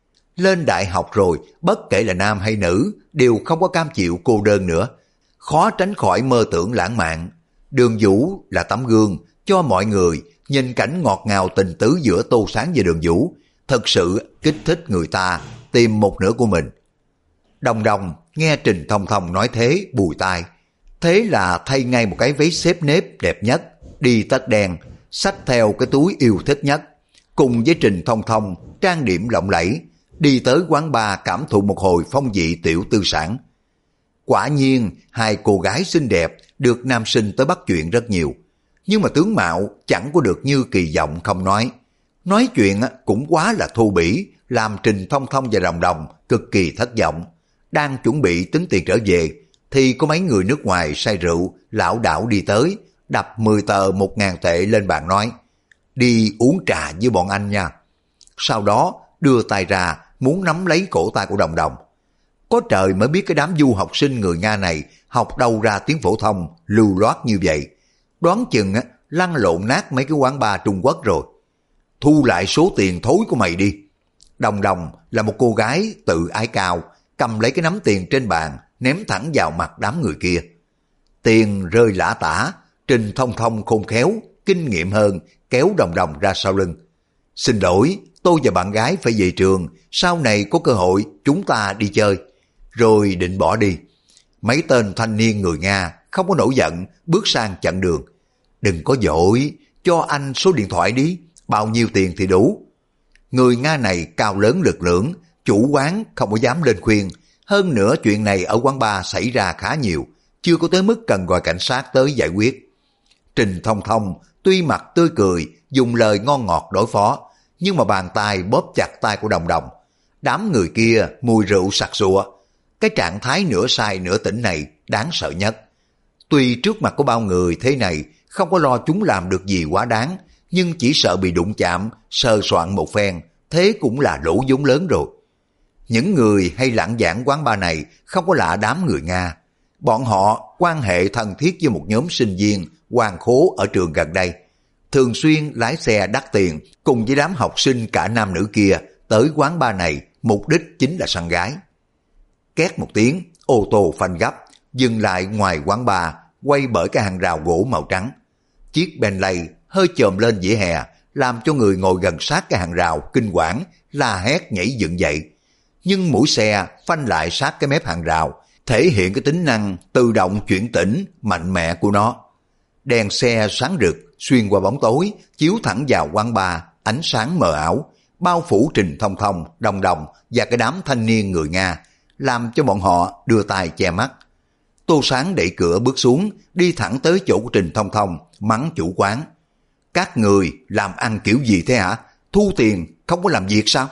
Lên đại học rồi, bất kể là nam hay nữ, đều không có cam chịu cô đơn nữa, khó tránh khỏi mơ tưởng lãng mạn. Đường Vũ là tấm gương cho mọi người nhìn cảnh ngọt ngào tình tứ giữa Tô Sáng và Đường Vũ, thật sự kích thích người ta tìm một nửa của mình. Đồng Đồng nghe Trình Thông Thông nói thế bùi tai, thế là thay ngay một cái váy xếp nếp đẹp nhất, đi tất đen, xách theo cái túi yêu thích nhất, cùng với Trình Thông Thông trang điểm lộng lẫy, đi tới quán bar cảm thụ một hồi phong vị tiểu tư sản. Quả nhiên hai cô gái xinh đẹp được nam sinh tới bắt chuyện rất nhiều, nhưng mà tướng mạo chẳng có được như kỳ vọng không nói chuyện cũng quá là thô bỉ, làm Trình Thông Thông và Đồng Đồng cực kỳ thất vọng. Đang chuẩn bị tính tiền trở về thì có mấy người nước ngoài say rượu lảo đảo đi tới, đập 10 tờ 1.000 tệ lên bàn nói, đi uống trà với bọn anh nha. Sau đó đưa tay ra muốn nắm lấy cổ tay của Đồng Đồng. Có trời mới biết cái đám du học sinh người Nga này học đâu ra tiếng phổ thông lưu loát như vậy, đoán chừng lăn lộn nát mấy cái quán bar Trung Quốc rồi. Thu lại số tiền thối của mày đi. Đồng Đồng là một cô gái tự ái cao, cầm lấy cái nắm tiền trên bàn ném thẳng vào mặt đám người kia. Tiền rơi lả tả, Trình Thông Thông khôn khéo, kinh nghiệm hơn, kéo Đồng Đồng ra sau lưng. Xin lỗi, tôi và bạn gái phải về trường, sau này có cơ hội chúng ta đi chơi. Rồi định bỏ đi. Mấy tên thanh niên người Nga không có nổi giận, bước sang chặn đường. Đừng có vội, cho anh số điện thoại đi, bao nhiêu tiền thì đủ. Người Nga này cao lớn lực lưỡng, chủ quán không có dám lên khuyên, Hơn nữa chuyện này ở quán bar xảy ra khá nhiều, chưa có tới mức cần gọi cảnh sát tới giải quyết. Trình Thông Thông tuy mặt tươi cười, dùng lời ngon ngọt đối phó, nhưng mà bàn tay bóp chặt tay của Đồng Đồng. Đám người kia mùi rượu sặc sụa. Cái trạng thái nửa say nửa tỉnh này đáng sợ nhất. Tuy trước mặt có bao người thế này, không có lo chúng làm được gì quá đáng, nhưng chỉ sợ bị đụng chạm, sờ soạn một phen, thế cũng là lỗ vốn lớn rồi. Những người hay lãng vãng quán bar này không có lạ đám người Nga. Bọn họ quan hệ thân thiết với một nhóm sinh viên hoàng khố ở trường gần đây. Thường xuyên lái xe đắt tiền cùng với đám học sinh cả nam nữ kia tới quán bar này, mục đích chính là săn gái. Két một tiếng, ô tô phanh gấp, dừng lại ngoài quán bar, quay bởi cái hàng rào gỗ màu trắng. Chiếc Bentley hơi chồm lên vỉa hè, làm cho người ngồi gần sát cái hàng rào kinh quản, la hét nhảy dựng dậy. Nhưng mũi xe phanh lại sát cái mép hàng rào, thể hiện cái tính năng tự động chuyển tỉnh mạnh mẽ của nó. Đèn xe sáng rực xuyên qua bóng tối, chiếu thẳng vào quán bar, ánh sáng mờ ảo, bao phủ Trình Thông Thông, Đồng Đồng và cái đám thanh niên người Nga, làm cho bọn họ đưa tay che mắt. Tô Sáng đẩy cửa bước xuống, đi thẳng tới chỗ của Trình Thông Thông, mắng chủ quán. Các người làm ăn kiểu gì thế hả? Thu tiền không có làm việc sao?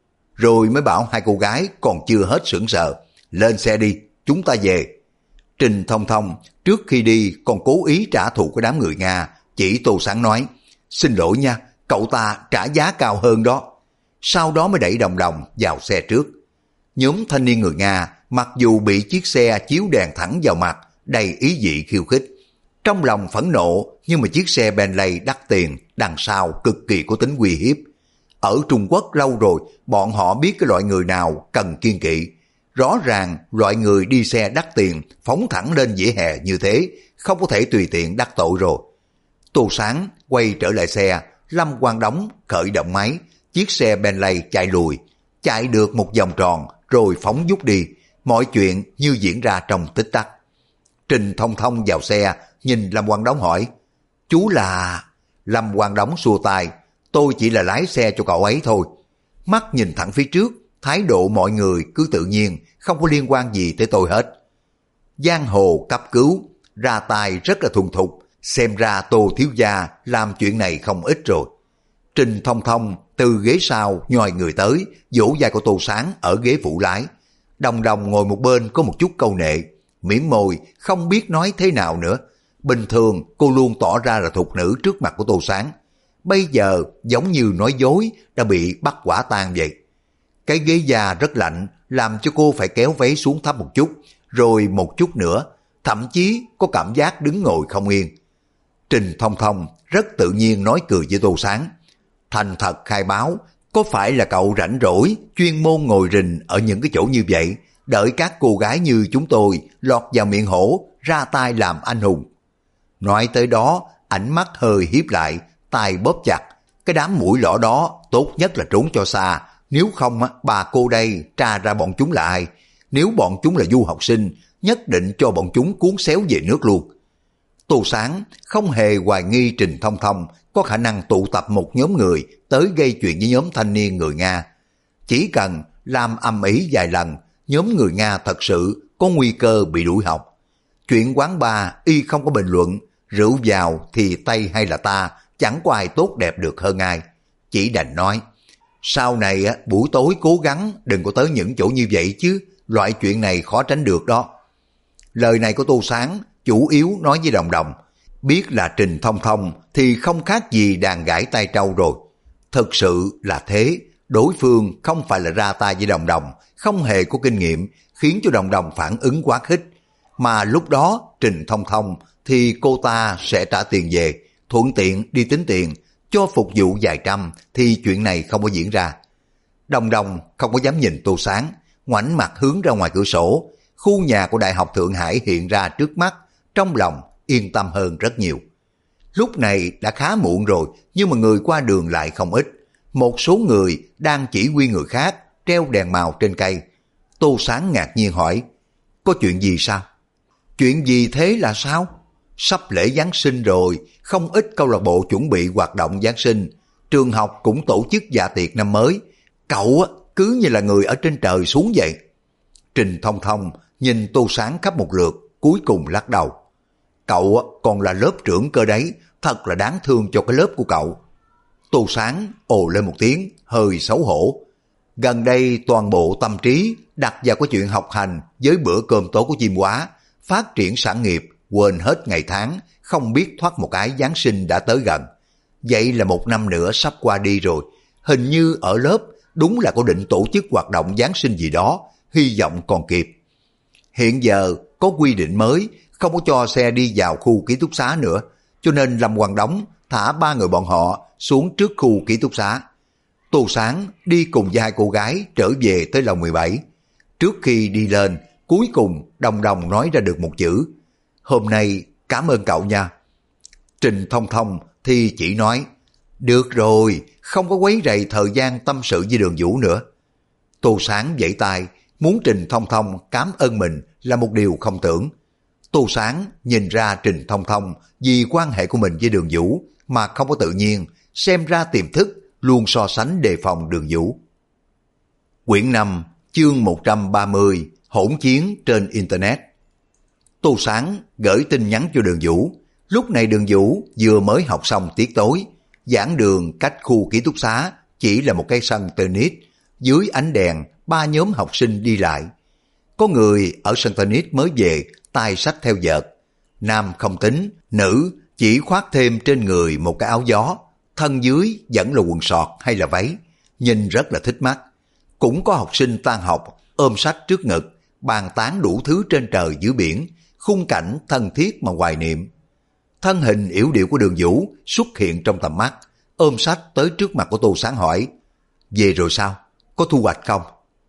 Rồi mới bảo hai cô gái còn chưa hết sững sờ. Lên xe đi, chúng ta về. Trình Thông Thông trước khi đi còn cố ý trả thù cái đám người Nga, chỉ Tô Sáng nói, xin lỗi nha, cậu ta trả giá cao hơn đó. Sau đó mới đẩy Đồng Đồng vào xe trước. Nhóm thanh niên người Nga mặc dù bị chiếc xe chiếu đèn thẳng vào mặt, đầy ý vị khiêu khích. Trong lòng phẫn nộ, nhưng mà chiếc xe Bentley đắt tiền đằng sau cực kỳ có tính uy hiếp. Ở Trung Quốc lâu rồi, bọn họ biết cái loại người nào cần kiêng kỵ. Rõ ràng loại người đi xe đắt tiền phóng thẳng lên vỉa hè như thế, không có thể tùy tiện đắc tội rồi. Tô Sáng quay trở lại xe, Lâm Quang Đống khởi động máy, chiếc xe Bentley chạy lùi, chạy được một vòng tròn rồi phóng vút đi, mọi chuyện như diễn ra trong tích tắc. Trình Thông Thông vào xe, nhìn Lâm Quang Đống hỏi, chú là... Lâm Quang Đống xua tay, tôi chỉ là lái xe cho cậu ấy thôi. Mắt nhìn thẳng phía trước, thái độ mọi người cứ tự nhiên, không có liên quan gì tới tôi hết. Giang hồ cấp cứu, ra tay rất là thuần thục, xem ra Tô thiếu gia làm chuyện này không ít rồi. Trình Thông Thông từ ghế sau nhòi người tới, vỗ vai của Tô Sáng ở ghế phụ lái. Đồng Đồng ngồi một bên có một chút câu nệ, mỉm môi không biết nói thế nào nữa. Bình thường cô luôn tỏ ra là thục nữ trước mặt của Tô Sáng, bây giờ giống như nói dối đã bị bắt quả tang vậy. Cái ghế da rất lạnh, làm cho cô phải kéo váy xuống thấp một chút, rồi một chút nữa, thậm chí có cảm giác đứng ngồi không yên. Trình Thông Thông rất tự nhiên nói cười với Tô Sáng, thành thật khai báo, có phải là cậu rảnh rỗi, chuyên môn ngồi rình ở những cái chỗ như vậy, đợi các cô gái như chúng tôi lọt vào miệng hổ, ra tay làm anh hùng. Nói tới đó, ánh mắt hơi hiếp lại, tay bóp chặt, cái đám mũi lõ đó tốt nhất là trốn cho xa, nếu không bà cô đây tra ra bọn chúng là ai. Nếu bọn chúng là du học sinh, nhất định cho bọn chúng cuốn xéo về nước luôn. Tô Sáng không hề hoài nghi Trình Thông Thông có khả năng tụ tập một nhóm người tới gây chuyện với nhóm thanh niên người Nga. Chỉ cần làm ầm ĩ vài lần, nhóm người Nga thật sự có nguy cơ bị đuổi học. Chuyện quán bar y không có bình luận, rượu vào thì Tây hay là ta, chẳng có ai tốt đẹp được hơn ai. Chỉ đành nói, sau này buổi tối cố gắng đừng có tới những chỗ như vậy chứ, loại chuyện này khó tránh được đó. Lời này của Tô Sáng chủ yếu nói với Đồng Đồng, biết là Trình Thông Thông thì không khác gì đàn gãi tay trâu rồi. Thực sự là thế, đối phương không phải là ra tay với Đồng Đồng, không hề có kinh nghiệm, khiến cho Đồng Đồng phản ứng quá khích. Mà lúc đó Trình Thông Thông thì cô ta sẽ trả tiền về, thuận tiện đi tính tiền, cho phục vụ vài trăm thì chuyện này không có diễn ra. Đồng Đồng không có dám nhìn Tô Sáng, ngoảnh mặt hướng ra ngoài cửa sổ, khu nhà của Đại học Thượng Hải hiện ra trước mắt, trong lòng yên tâm hơn rất nhiều. Lúc này đã khá muộn rồi, nhưng mà người qua đường lại không ít. Một số người đang chỉ huy người khác treo đèn màu trên cây. Tô Sáng ngạc nhiên hỏi, có chuyện gì sao? Chuyện gì thế là sao? Sắp lễ Giáng sinh rồi, không ít câu lạc bộ chuẩn bị hoạt động Giáng sinh, trường học cũng tổ chức dạ tiệc năm mới. Cậu cứ như là người ở trên trời xuống vậy. Trình Thông Thông nhìn Tô Sáng khắp một lượt, cuối cùng lắc đầu. Cậu còn là lớp trưởng cơ đấy, thật là đáng thương cho cái lớp của cậu. Tô Sáng ồ lên một tiếng, hơi xấu hổ. Gần đây toàn bộ tâm trí đặt vào cái chuyện học hành với bữa cơm tối của chim hóa, phát triển sản nghiệp, quên hết ngày tháng, không biết thoát một cái Giáng sinh đã tới gần. Vậy là một năm nữa sắp qua đi rồi, hình như ở lớp đúng là có định tổ chức hoạt động Giáng sinh gì đó, hy vọng còn kịp. Hiện giờ có quy định mới, không có cho xe đi vào khu ký túc xá nữa, cho nên Lâm Quang Đống thả 3 người bọn họ xuống trước khu ký túc xá. Tô Sáng đi cùng với 2 cô gái trở về tới lầu 17. Trước khi đi lên, cuối cùng Đồng Đồng nói ra được một chữ: hôm nay cảm ơn cậu nha. Trình Thông Thông thì chỉ nói: được rồi, không có quấy rầy thời gian tâm sự với Đường Vũ nữa. Tô Sáng vẫy tay, muốn Trình Thông Thông cảm ơn mình là một điều không tưởng. Tô Sáng nhìn ra Trình Thông Thông vì quan hệ của mình với Đường Vũ mà không có tự nhiên, xem ra tiềm thức luôn so sánh đề phòng Đường Vũ. Quyển 5, chương 130, hỗn chiến trên Internet. Tô Sáng gửi tin nhắn cho Đường Vũ. Lúc này Đường Vũ vừa mới học xong tiết tối, giảng đường cách khu ký túc xá chỉ là một cái sân tennis, dưới ánh đèn 3 nhóm học sinh đi lại. Có người ở sân tennis mới về, tay xách theo vợt. Nam không tính, nữ chỉ khoác thêm trên người một cái áo gió, thân dưới vẫn là quần sọt hay là váy, nhìn rất là thích mắt. Cũng có học sinh tan học, ôm sách trước ngực, bàn tán đủ thứ trên trời dưới biển, khung cảnh thân thiết mà hoài niệm. Thân hình yểu điệu của Đường Vũ xuất hiện trong tầm mắt, ôm sách tới trước mặt của Tô Sáng hỏi: về rồi sao? Có thu hoạch không?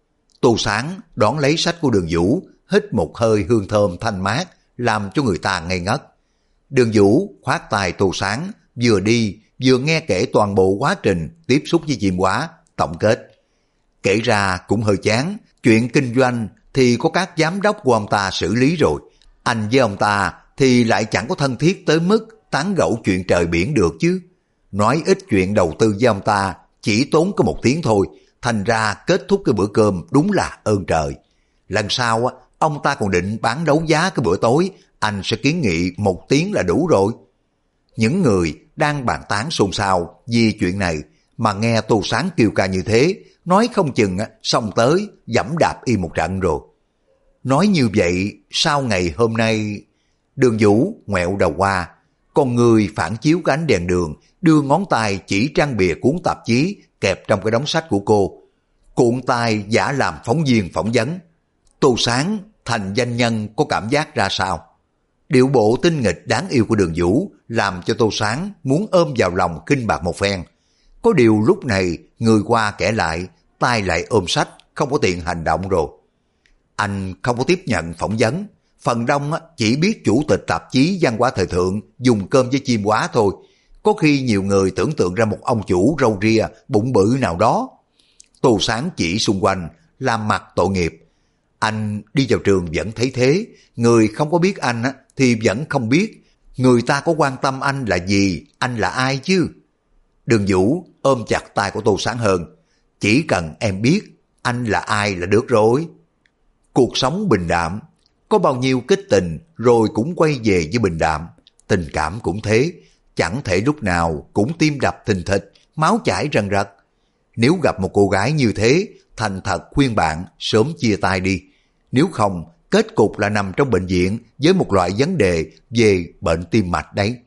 Tô Sáng đón lấy sách của Đường Vũ, hít một hơi hương thơm thanh mát, làm cho người ta ngây ngất. Đường Vũ khoát tay Tô Sáng, vừa đi vừa nghe kể toàn bộ quá trình tiếp xúc với chim hóa, tổng kết. Kể ra cũng hơi chán, chuyện kinh doanh thì có các giám đốc của ông ta xử lý rồi. Anh với ông ta thì lại chẳng có thân thiết tới mức tán gẫu chuyện trời biển được chứ. Nói ít chuyện đầu tư với ông ta chỉ tốn có 1 tiếng thôi, thành ra kết thúc cái bữa cơm đúng là ơn trời. Lần sau ông ta còn định bán đấu giá cái bữa tối, anh sẽ kiến nghị 1 tiếng là đủ rồi. Những người đang bàn tán xôn xao vì chuyện này mà nghe Tô Sáng kêu ca như thế, nói không chừng xông tới giẫm đạp y một trận rồi. Nói như vậy, sau ngày hôm nay... Đường Vũ ngoẹo đầu qua, con người phản chiếu cái ánh đèn đường, đưa ngón tay chỉ trang bìa cuốn tạp chí kẹp trong cái đống sách của cô. Cuộn tay giả làm phóng viên phỏng vấn. Tô Sáng thành danh nhân có cảm giác ra sao? Điệu bộ tinh nghịch đáng yêu của Đường Vũ làm cho Tô Sáng muốn ôm vào lòng khinh bạc một phen. Có điều lúc này người qua kẻ lại, tay lại ôm sách, không có tiện hành động rồi. Anh không có tiếp nhận phỏng vấn. Phần đông chỉ biết chủ tịch tạp chí Văn hóa thời thượng dùng cơm với chim hóa thôi. Có khi nhiều người tưởng tượng ra một ông chủ râu ria, bụng bự nào đó. Tô Sáng chỉ xung quanh, làm mặt tội nghiệp. Anh đi vào trường vẫn thấy thế, người không có biết anh thì vẫn không biết. Người ta có quan tâm anh là gì, anh là ai chứ? Đường Vũ ôm chặt tay của Tô Sáng hơn. Chỉ cần em biết anh là ai là được rồi. Cuộc sống bình đạm, có bao nhiêu kích tình rồi cũng quay về với bình đạm. Tình cảm cũng thế, chẳng thể lúc nào cũng tim đập thình thịch, máu chảy rần rật. Nếu gặp một cô gái như thế, thành thật khuyên bạn sớm chia tay đi. Nếu không, kết cục là nằm trong bệnh viện với một loại vấn đề về bệnh tim mạch đấy.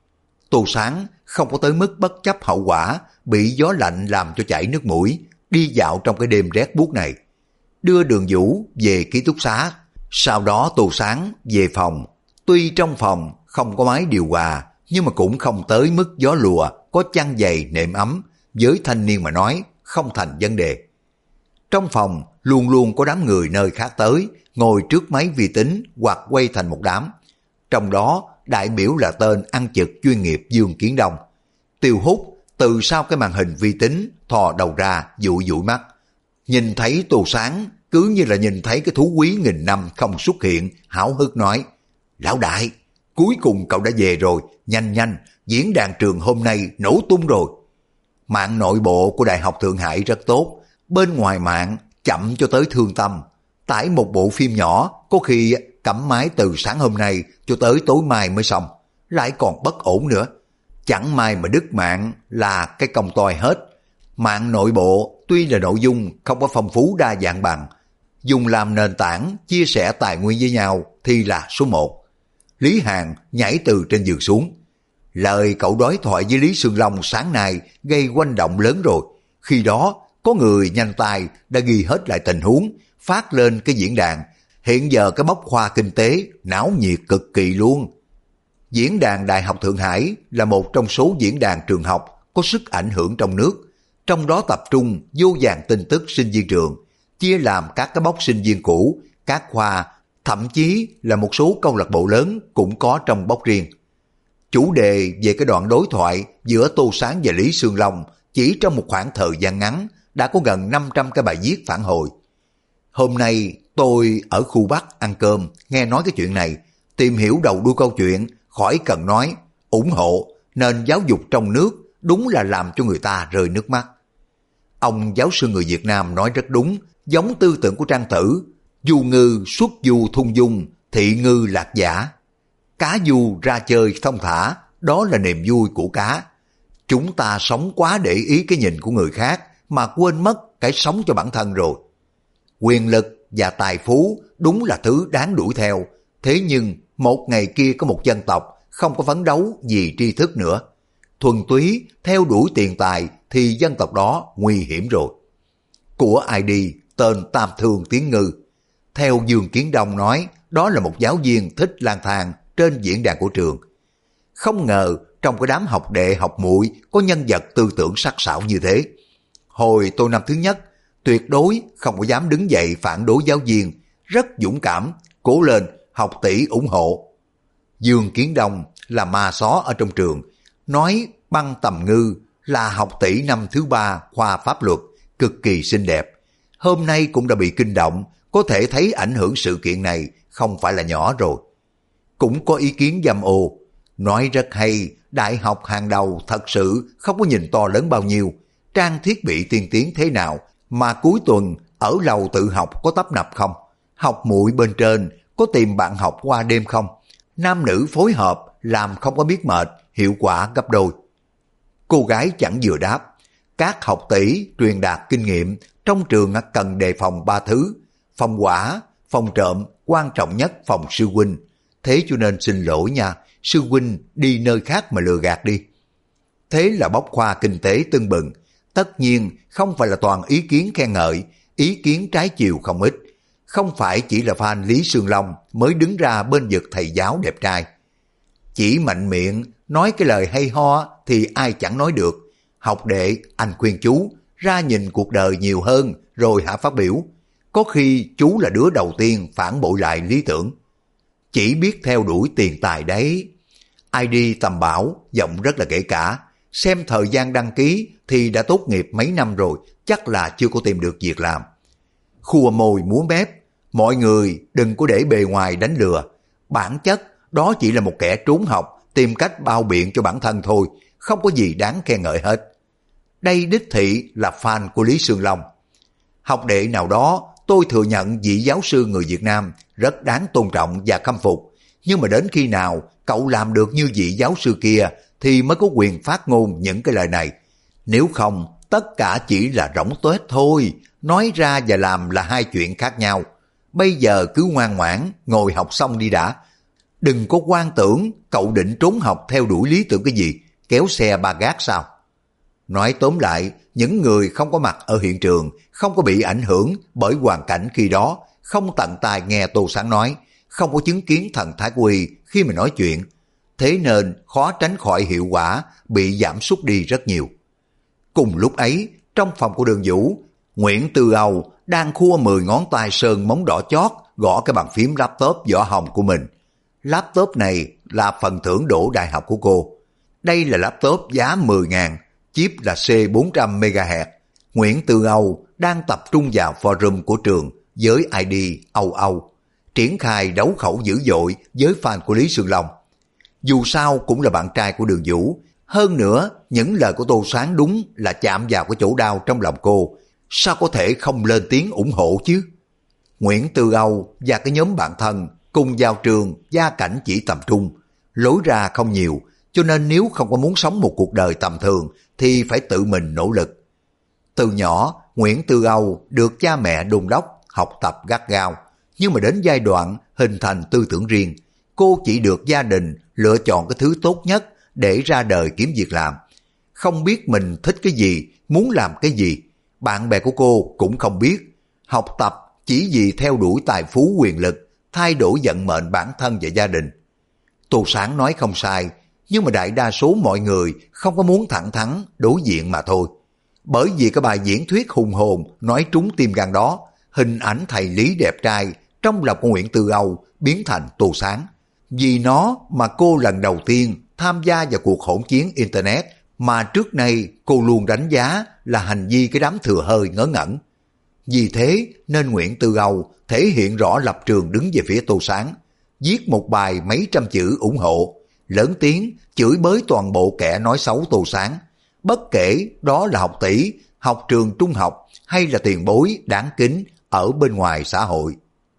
Tô Sáng không có tới mức bất chấp hậu quả, bị gió lạnh làm cho chảy nước mũi, đi dạo trong cái đêm rét buốt này. Đưa Đường Vũ về ký túc xá. Sau đó Tô Sáng về phòng. Tuy trong phòng không có máy điều hòa, nhưng mà cũng không tới mức gió lùa, có chăn dày nệm ấm. Với thanh niên mà nói, không thành vấn đề. Trong phòng luôn luôn có đám người nơi khác tới, ngồi trước máy vi tính hoặc quay thành một đám. Trong đó đại biểu là tên ăn trực chuyên nghiệp Dương Kiến Đông. Tiêu Hút từ sau cái màn hình vi tính thò đầu ra dụi dụi mắt. Nhìn thấy Tô Sáng cứ như là nhìn thấy cái thú quý nghìn năm không xuất hiện, háo hức nói: Lão đại, cuối cùng cậu đã về rồi, nhanh nhanh, diễn đàn trường hôm nay nổ tung rồi. Mạng nội bộ của Đại học Thượng Hải rất tốt, bên ngoài mạng chậm cho tới thương tâm. Tải một bộ phim nhỏ, có khi cắm máy từ sáng hôm nay cho tới tối mai mới xong, lại còn bất ổn nữa. Chẳng may mà đứt mạng là cái công toi hết. Mạng nội bộ tuy là nội dung không có phong phú đa dạng bằng, dùng làm nền tảng chia sẻ tài nguyên với nhau thì là số 1. Lý Hàn nhảy từ trên giường xuống. Lời cậu đối thoại với Lý Sương Long sáng nay gây oanh động lớn rồi. Khi đó có người nhanh tay đã ghi hết lại tình huống, phát lên cái diễn đàn. Hiện giờ cái bóc khoa kinh tế náo nhiệt cực kỳ luôn. Diễn đàn Đại học Thượng Hải là một trong số diễn đàn trường học có sức ảnh hưởng trong nước. Trong đó tập trung vô vàn tin tức sinh viên trường, chia làm các cái bóc sinh viên cũ, các khoa, thậm chí là một số câu lạc bộ lớn cũng có trong bóc riêng. Chủ đề về cái đoạn đối thoại giữa Tô Sáng và Lý Sương Long chỉ trong một khoảng thời gian ngắn đã có gần 500 cái bài viết phản hồi. Hôm nay tôi ở khu Bắc ăn cơm, nghe nói cái chuyện này, tìm hiểu đầu đuôi câu chuyện, khỏi cần nói, ủng hộ, nền giáo dục trong nước đúng là làm cho người ta rơi nước mắt. Ông giáo sư người Việt Nam nói rất đúng, giống tư tưởng của Trang Tử, du ngư xuất du thung dung, thị ngư lạc giả. Cá du ra chơi thong thả, đó là niềm vui của cá. Chúng ta sống quá để ý cái nhìn của người khác mà quên mất cái sống cho bản thân rồi. Quyền lực và tài phú đúng là thứ đáng đuổi theo, thế nhưng một ngày kia có một dân tộc không có phấn đấu vì tri thức nữa. Thuần túy theo đuổi tiền tài thì dân tộc đó nguy hiểm rồi. Của ID tên Tam Thương Tiến Ngư. Theo Dương Kiến Đông nói, đó là một giáo viên thích lang thang trên diễn đàn của trường. Không ngờ trong cái đám học đệ học muội có nhân vật tư tưởng sắc sảo như thế. Hồi tôi năm thứ nhất, tuyệt đối không có dám đứng dậy phản đối giáo viên, rất dũng cảm, cố lên, học tỷ ủng hộ. Dương Kiến Đông là ma xó ở trong trường, nói Băng Tầm Ngư là học tỷ năm thứ 3 khoa pháp luật, cực kỳ xinh đẹp. Hôm nay cũng đã bị kinh động, có thể thấy ảnh hưởng sự kiện này không phải là nhỏ rồi. Cũng có ý kiến dâm ô, nói rất hay, đại học hàng đầu thật sự không có nhìn to lớn bao nhiêu, trang thiết bị tiên tiến thế nào, mà cuối tuần ở lầu tự học có tấp nập không? Học muội bên trên có tìm bạn học qua đêm không? Nam nữ phối hợp làm không có biết mệt, hiệu quả gấp đôi. Cô gái chẳng vừa đáp, các học tỷ truyền đạt kinh nghiệm trong trường cần đề phòng 3 thứ: phòng hỏa, phòng trộm, quan trọng nhất phòng sư huynh. Thế cho nên xin lỗi nha, sư huynh đi nơi khác mà lừa gạt đi. Thế là bóc khoa kinh tế tưng bừng. Tất nhiên không phải là toàn ý kiến khen ngợi, ý kiến trái chiều không ít. Không phải chỉ là fan Lý Sương Long mới đứng ra bên vực thầy giáo đẹp trai. Chỉ mạnh miệng nói cái lời hay ho thì ai chẳng nói được. Học đệ, anh khuyên chú ra nhìn cuộc đời nhiều hơn rồi hả phát biểu. Có khi chú là đứa đầu tiên phản bội lại lý tưởng. Chỉ biết theo đuổi tiền tài đấy. ID Tầm Bảo giọng rất là kể cả. Xem thời gian đăng ký thì đã tốt nghiệp mấy năm rồi, chắc là chưa có tìm được việc làm. Khua môi múa mép, mọi người đừng có để bề ngoài đánh lừa. Bản chất đó chỉ là một kẻ trốn học, tìm cách bao biện cho bản thân thôi, không có gì đáng khen ngợi hết. Đây đích thị là fan của Lý Sương Long. Học đệ nào đó, tôi thừa nhận vị giáo sư người Việt Nam rất đáng tôn trọng và khâm phục, nhưng mà đến khi nào cậu làm được như vị giáo sư kia thì mới có quyền phát ngôn những cái lời này. Nếu không, tất cả chỉ là rỗng tuếch thôi, nói ra và làm là hai chuyện khác nhau. Bây giờ cứ ngoan ngoãn, ngồi học xong đi đã. Đừng có quan tưởng cậu định trốn học theo đuổi lý tưởng cái gì, kéo xe ba gác sao. Nói tóm lại, những người không có mặt ở hiện trường, không có bị ảnh hưởng bởi hoàn cảnh khi đó, không tận tai nghe Tô Sáng nói, không có chứng kiến thần Thái Quy khi mà nói chuyện. Thế nên khó tránh khỏi hiệu quả bị giảm sút đi rất nhiều. Cùng lúc ấy, trong phòng của Đường Vũ, Nguyễn Tư Âu đang khua 10 ngón tay sơn móng đỏ chót gõ cái bàn phím laptop vỏ hồng của mình. Laptop này là phần thưởng đỗ đại học của cô. Đây là laptop giá 10.000, chip là C400MHz. Nguyễn Tư Âu đang tập trung vào forum của trường với ID Âu Âu, triển khai đấu khẩu dữ dội với fan của Lý Sương Long. Dù sao cũng là bạn trai của Đường Vũ, hơn nữa những lời của Tô Sáng đúng là chạm vào cái chỗ đau trong lòng cô, sao có thể không lên tiếng ủng hộ chứ? Nguyễn Tư Âu và cái nhóm bạn thân cùng vào trường gia cảnh chỉ tầm trung, lối ra không nhiều, cho nên nếu không có muốn sống một cuộc đời tầm thường thì phải tự mình nỗ lực. Từ nhỏ, Nguyễn Tư Âu được cha mẹ đôn đốc học tập gắt gao, nhưng mà đến giai đoạn hình thành tư tưởng riêng, cô chỉ được gia đình lựa chọn cái thứ tốt nhất để ra đời kiếm việc làm. Không biết mình thích cái gì, muốn làm cái gì, bạn bè của cô cũng không biết. Học tập chỉ vì theo đuổi tài phú quyền lực, thay đổi vận mệnh bản thân và gia đình. Tô Sáng nói không sai, nhưng mà đại đa số mọi người không có muốn thẳng thắn đối diện mà thôi. Bởi vì cái bài diễn thuyết hùng hồn nói trúng tim gan đó, hình ảnh thầy Lý đẹp trai trong lòng của Nguyễn Tư Âu biến thành Tô Sáng. Vì nó mà cô lần đầu tiên tham gia vào cuộc hỗn chiến Internet mà trước nay cô luôn đánh giá là hành vi cái đám thừa hơi ngớ ngẩn. Vì thế nên Nguyễn Tư Âu thể hiện rõ lập trường đứng về phía Tô Sáng, viết một bài mấy trăm chữ ủng hộ, lớn tiếng chửi bới toàn bộ kẻ nói xấu Tô Sáng, bất kể đó là học tỷ, học trường trung học hay là tiền bối đáng kính ở bên ngoài xã hội.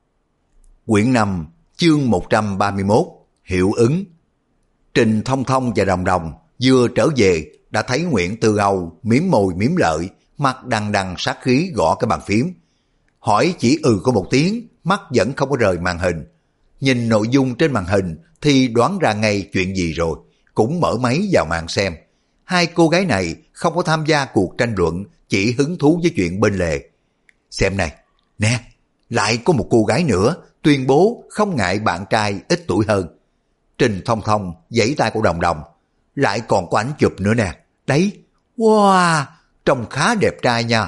Quyển 5, chương 131, hiệu ứng. Trình Thông Thông và Đồng Đồng vừa trở về đã thấy Nguyễn Tư Âu miếm môi miếm lợi, mặt đằng đằng sát khí gõ cái bàn phím. Hỏi chỉ có một tiếng, mắt vẫn không có rời màn hình. Nhìn nội dung trên màn hình thì đoán ra ngay chuyện gì rồi, cũng mở máy vào mạng xem. Hai cô gái này không có tham gia cuộc tranh luận, chỉ hứng thú với chuyện bên lề. Xem này, nè, lại có một cô gái nữa tuyên bố không ngại bạn trai ít tuổi hơn. Trình Thông Thông giãy tay của Đồng Đồng. Lại còn có ảnh chụp nữa nè. Đấy, wow, trông khá đẹp trai nha.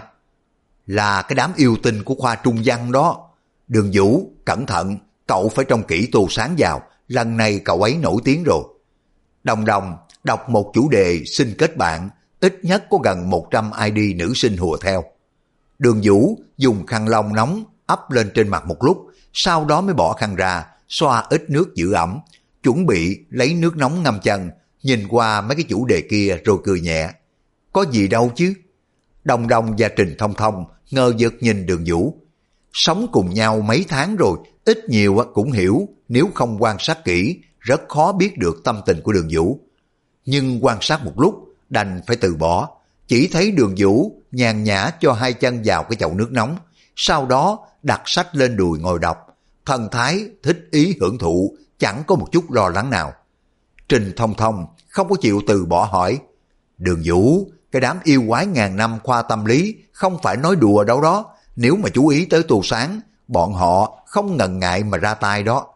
Là cái đám yêu tinh của khoa trung văn đó. Đường Vũ, cẩn thận, cậu phải trông kỹ Tô Sáng vào, lần này cậu ấy nổi tiếng rồi. Đồng Đồng đọc một chủ đề xin kết bạn, ít nhất có gần 100 ID nữ sinh hùa theo. Đường Vũ dùng khăn lông nóng ấp lên trên mặt một lúc, sau đó mới bỏ khăn ra, xoa ít nước giữ ẩm, chuẩn bị lấy nước nóng ngâm chân, nhìn qua mấy cái chủ đề kia rồi cười nhẹ. Có gì đâu chứ. Đồng Đồng và Trình Thông Thông ngơ vực nhìn Đường Vũ. Sống cùng nhau mấy tháng rồi, ít nhiều cũng hiểu, nếu không quan sát kỹ, rất khó biết được tâm tình của Đường Vũ. Nhưng quan sát một lúc, đành phải từ bỏ. Chỉ thấy Đường Vũ nhàn nhã cho hai chân vào cái chậu nước nóng, sau đó đặt sách lên đùi ngồi đọc. Thần thái thích ý hưởng thụ, chẳng có một chút lo lắng nào. Trình Thông Thông không có chịu từ bỏ hỏi. Đường Vũ, cái đám yêu quái ngàn năm khoa tâm lý không phải nói đùa đâu đó. Nếu mà chú ý tới Tô Sáng, bọn họ không ngần ngại mà ra tay đó.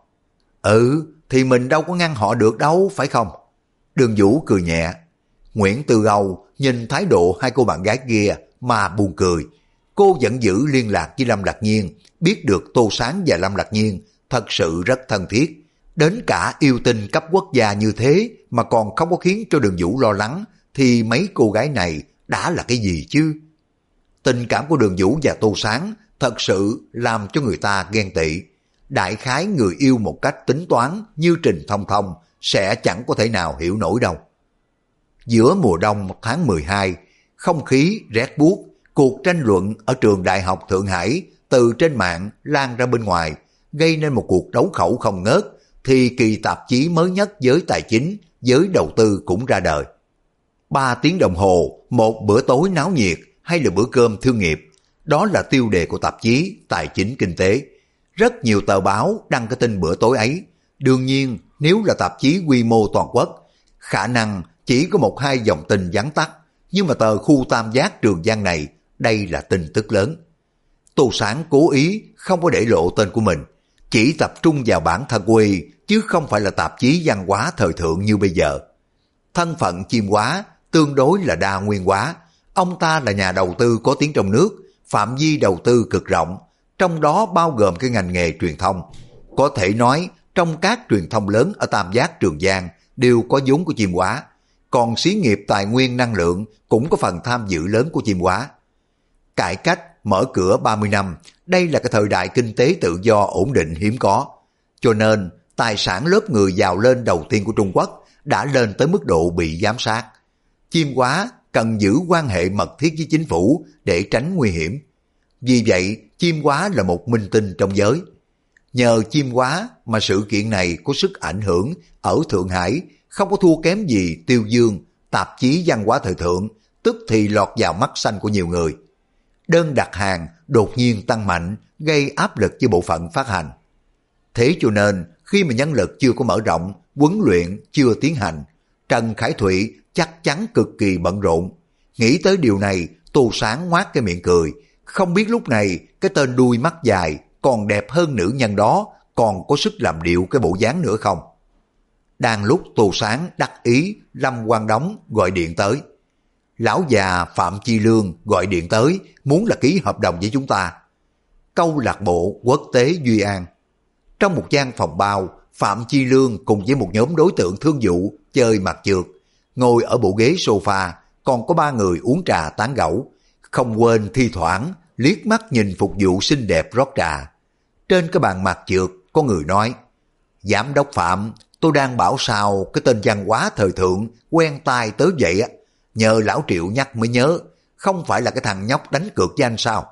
Thì mình đâu có ngăn họ được đâu, phải không? Đường Vũ cười nhẹ. Nguyễn Tư Âu nhìn thái độ hai cô bạn gái kia mà buồn cười. Cô vẫn giữ liên lạc với Lâm Lạc Nhiên, biết được Tô Sáng và Lâm Lạc Nhiên thật sự rất thân thiết. Đến cả yêu tinh cấp quốc gia như thế mà còn không có khiến cho Đường Vũ lo lắng, thì mấy cô gái này đã là cái gì chứ? Tình cảm của Đường Vũ và Tô Sáng thật sự làm cho người ta ghen tị. Đại khái người yêu một cách tính toán như Trình Thông Thông sẽ chẳng có thể nào hiểu nổi đâu. Giữa mùa đông tháng 12, không khí rét buốt, cuộc tranh luận ở trường Đại học Thượng Hải từ trên mạng lan ra bên ngoài, gây nên một cuộc đấu khẩu không ngớt, thì kỳ tạp chí mới nhất giới tài chính, giới đầu tư cũng ra đời. 3 tiếng đồng hồ, một bữa tối náo nhiệt hay là bữa cơm thương nghiệp, đó là tiêu đề của tạp chí Tài chính Kinh tế. Rất nhiều tờ báo đăng cái tin bữa tối ấy. Đương nhiên, nếu là tạp chí quy mô toàn quốc, khả năng chỉ có 1-2 dòng tin vắn tắt, nhưng mà tờ khu Tam Giác Trường Giang này, đây là tin tức lớn. Tô Sáng cố ý không có để lộ tên của mình, chỉ tập trung vào bản thân quê, chứ không phải là tạp chí văn hóa thời thượng như bây giờ. Thân phận Chiêm Hóa tương đối là đa nguyên hóa. Ông ta là nhà đầu tư có tiếng trong nước, phạm vi đầu tư cực rộng, trong đó bao gồm cái ngành nghề truyền thông. Có thể nói, trong các truyền thông lớn ở Tam Giác Trường Giang đều có vốn của Chiêm Hóa, còn xí nghiệp tài nguyên năng lượng cũng có phần tham dự lớn của Chiêm Hóa. Cải cách, mở cửa 30 năm, đây là cái thời đại kinh tế tự do ổn định hiếm có. Cho nên, tài sản lớp người giàu lên đầu tiên của Trung Quốc đã lên tới mức độ bị giám sát. Chiêm Hóa cần giữ quan hệ mật thiết với chính phủ để tránh nguy hiểm. Vì vậy, Chiêm Hóa là một minh tinh trong giới. Nhờ Chiêm Hóa mà sự kiện này có sức ảnh hưởng ở Thượng Hải, không có thua kém gì Tiêu Dương, tạp chí văn hóa thời thượng, tức thì lọt vào mắt xanh của nhiều người. Đơn đặt hàng đột nhiên tăng mạnh, gây áp lực cho bộ phận phát hành. Thế cho nên, khi mà nhân lực chưa có mở rộng, huấn luyện chưa tiến hành, Trần Khải Thụy chắc chắn cực kỳ bận rộn. Nghĩ tới điều này, Tô Sáng ngoác cái miệng cười, không biết lúc này cái tên đuôi mắt dài còn đẹp hơn nữ nhân đó còn có sức làm điệu cái bộ dáng nữa không? Đang lúc Tô Sáng đắc ý, Lâm Quang Đống gọi điện tới. Lão già Phạm Chi Lương gọi điện tới, muốn là ký hợp đồng với chúng ta. Câu lạc bộ quốc tế Duy An. Trong một gian phòng bao, Phạm Chi Lương cùng với một nhóm đối tượng thương vụ chơi mặt trượt, ngồi ở bộ ghế sofa, còn có 3 người uống trà tán gẫu, không quên thi thoảng liếc mắt nhìn phục vụ xinh đẹp rót trà. Trên cái bàn mặt trượt có người nói: Giám đốc Phạm, tôi đang bảo sao cái tên văn hóa thời thượng quen tai tới vậy á, nhờ lão Triệu nhắc mới nhớ, không phải là cái thằng nhóc đánh cược với anh sao?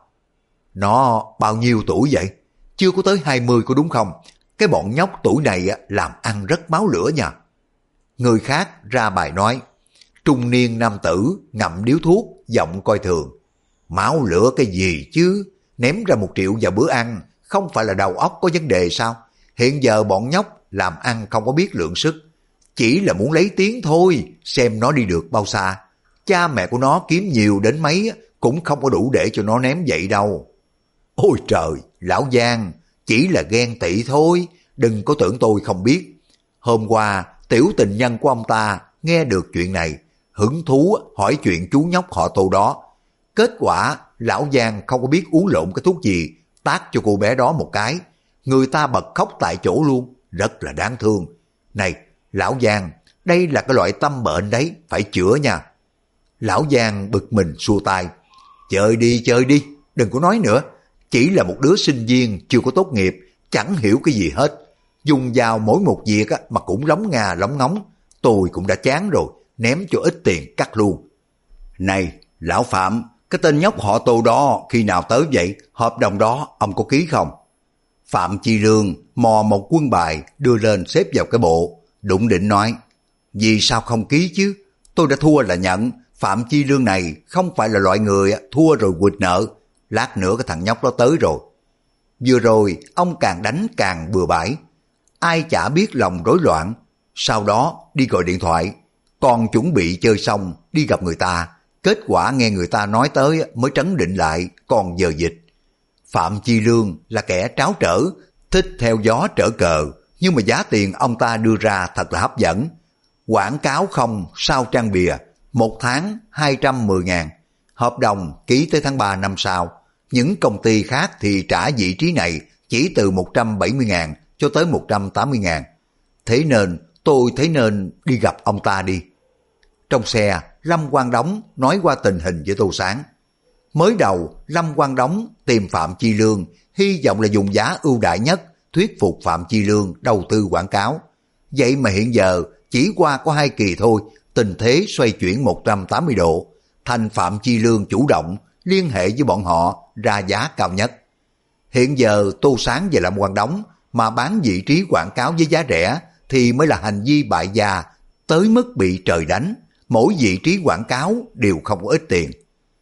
Nó bao nhiêu tuổi vậy? Chưa có tới 20 có đúng không? Cái bọn nhóc tuổi này làm ăn rất máu lửa nha. Người khác ra bài nói: Trung niên nam tử ngậm điếu thuốc, giọng coi thường. Máu lửa cái gì chứ? Ném ra 1 triệu vào bữa ăn, không phải là đầu óc có vấn đề sao? Hiện giờ bọn nhóc làm ăn không có biết lượng sức, chỉ là muốn lấy tiếng thôi, xem nó đi được bao xa. Cha mẹ của nó kiếm nhiều đến mấy cũng không có đủ để cho nó ném vậy đâu. Ôi trời, lão Giang, chỉ là ghen tị thôi, đừng có tưởng tôi không biết. Hôm qua, tiểu tình nhân của ông ta nghe được chuyện này, hứng thú hỏi chuyện chú nhóc họ Tô đó. Kết quả, lão Giang không có biết uống lộn cái thuốc gì, tát cho cô bé đó một cái. Người ta bật khóc tại chỗ luôn, rất là đáng thương. Này, lão Giang, đây là cái loại tâm bệnh đấy, phải chữa nha. Lão Giang bực mình xua tay. Chơi đi, đừng có nói nữa. Chỉ là một đứa sinh viên chưa có tốt nghiệp, chẳng hiểu cái gì hết. Dùng vào mỗi một việc mà cũng lóng ngà lóng ngóng. Tôi cũng đã chán rồi, ném cho ít tiền cắt luôn. Này, lão Phạm, cái tên nhóc họ Tô đó khi nào tới vậy? Hợp đồng đó ông có ký không? Phạm Chi Lương mò một quân bài đưa lên xếp vào cái bộ, đụng định nói: Vì sao không ký chứ? Tôi đã thua là nhận. Phạm Chi Lương này không phải là loại người thua rồi quỵt nợ. Lát nữa cái thằng nhóc đó tới rồi. Vừa rồi ông càng đánh càng bừa bãi, ai chả biết lòng rối loạn. Sau đó đi gọi điện thoại, còn chuẩn bị chơi xong đi gặp người ta. Kết quả nghe người ta nói tới mới trấn định lại, còn giờ dịch. Phạm Chi Lương là kẻ tráo trở, thích theo gió trở cờ, nhưng mà giá tiền ông ta đưa ra thật là hấp dẫn. Quảng cáo không sao trang bìa, 1 tháng 210.000, hợp đồng ký tới tháng 3 năm sau. Những công ty khác thì trả vị trí này chỉ từ 170.000 cho tới 180.000. Thế nên tôi thấy nên đi gặp ông ta đi. Trong xe, Lâm Quang Đống nói qua tình hình với Tô Sáng. Mới đầu, Lâm Quang Đống tìm Phạm Chi Lương, hy vọng là dùng giá ưu đại nhất, thuyết phục Phạm Chi Lương đầu tư quảng cáo. Vậy mà hiện giờ, chỉ qua có 2 kỳ thôi, tình thế xoay chuyển 180 độ. Thành Phạm Chi Lương chủ động, liên hệ với bọn họ ra giá cao nhất. Hiện giờ Tô Sáng và Lâm Quang Đống mà bán vị trí quảng cáo với giá rẻ thì mới là hành vi bại gia, tới mức bị trời đánh. Mỗi vị trí quảng cáo đều không có ít tiền.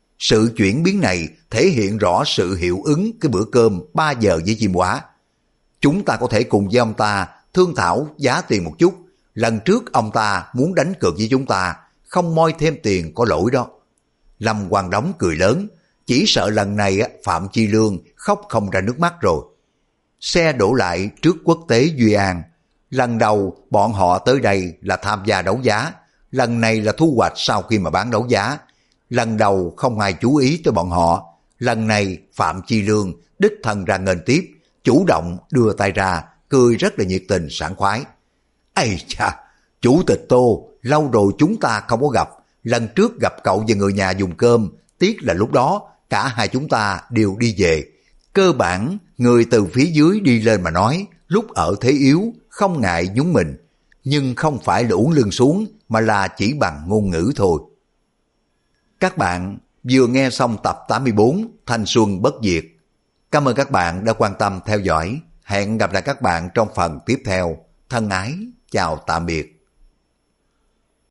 Sự chuyển biến này thể hiện rõ sự hiệu ứng cái bữa cơm 3 giờ với Chiêm Hóa. Chúng ta có thể cùng với ông ta thương thảo giá tiền một chút. Lần trước ông ta muốn đánh cược với chúng ta, không moi thêm tiền có lỗi đó. Lâm Quang Đống cười lớn, chỉ sợ lần này Phạm Chi Lương khóc không ra nước mắt rồi. Xe đổ lại trước quốc tế Duy An. Lần đầu bọn họ tới đây là tham gia đấu giá, lần này là thu hoạch sau khi mà bán đấu giá. Lần đầu không ai chú ý tới bọn họ, lần này Phạm Chi Lương đích thân ra nghênh tiếp, chủ động đưa tay ra, cười rất là nhiệt tình sảng khoái. Ây cha, chủ tịch Tô, lâu rồi chúng ta không có gặp. Lần trước gặp cậu và người nhà dùng cơm, tiếc là lúc đó cả hai chúng ta đều đi về. Cơ bản, người từ phía dưới đi lên mà nói, lúc ở thế yếu, không ngại nhún mình. Nhưng không phải là uống lưng xuống, mà là chỉ bằng ngôn ngữ thôi. Các bạn vừa nghe xong tập 84 Thanh Xuân Bất Diệt. Cảm ơn các bạn đã quan tâm theo dõi. Hẹn gặp lại các bạn trong phần tiếp theo. Thân ái, chào tạm biệt.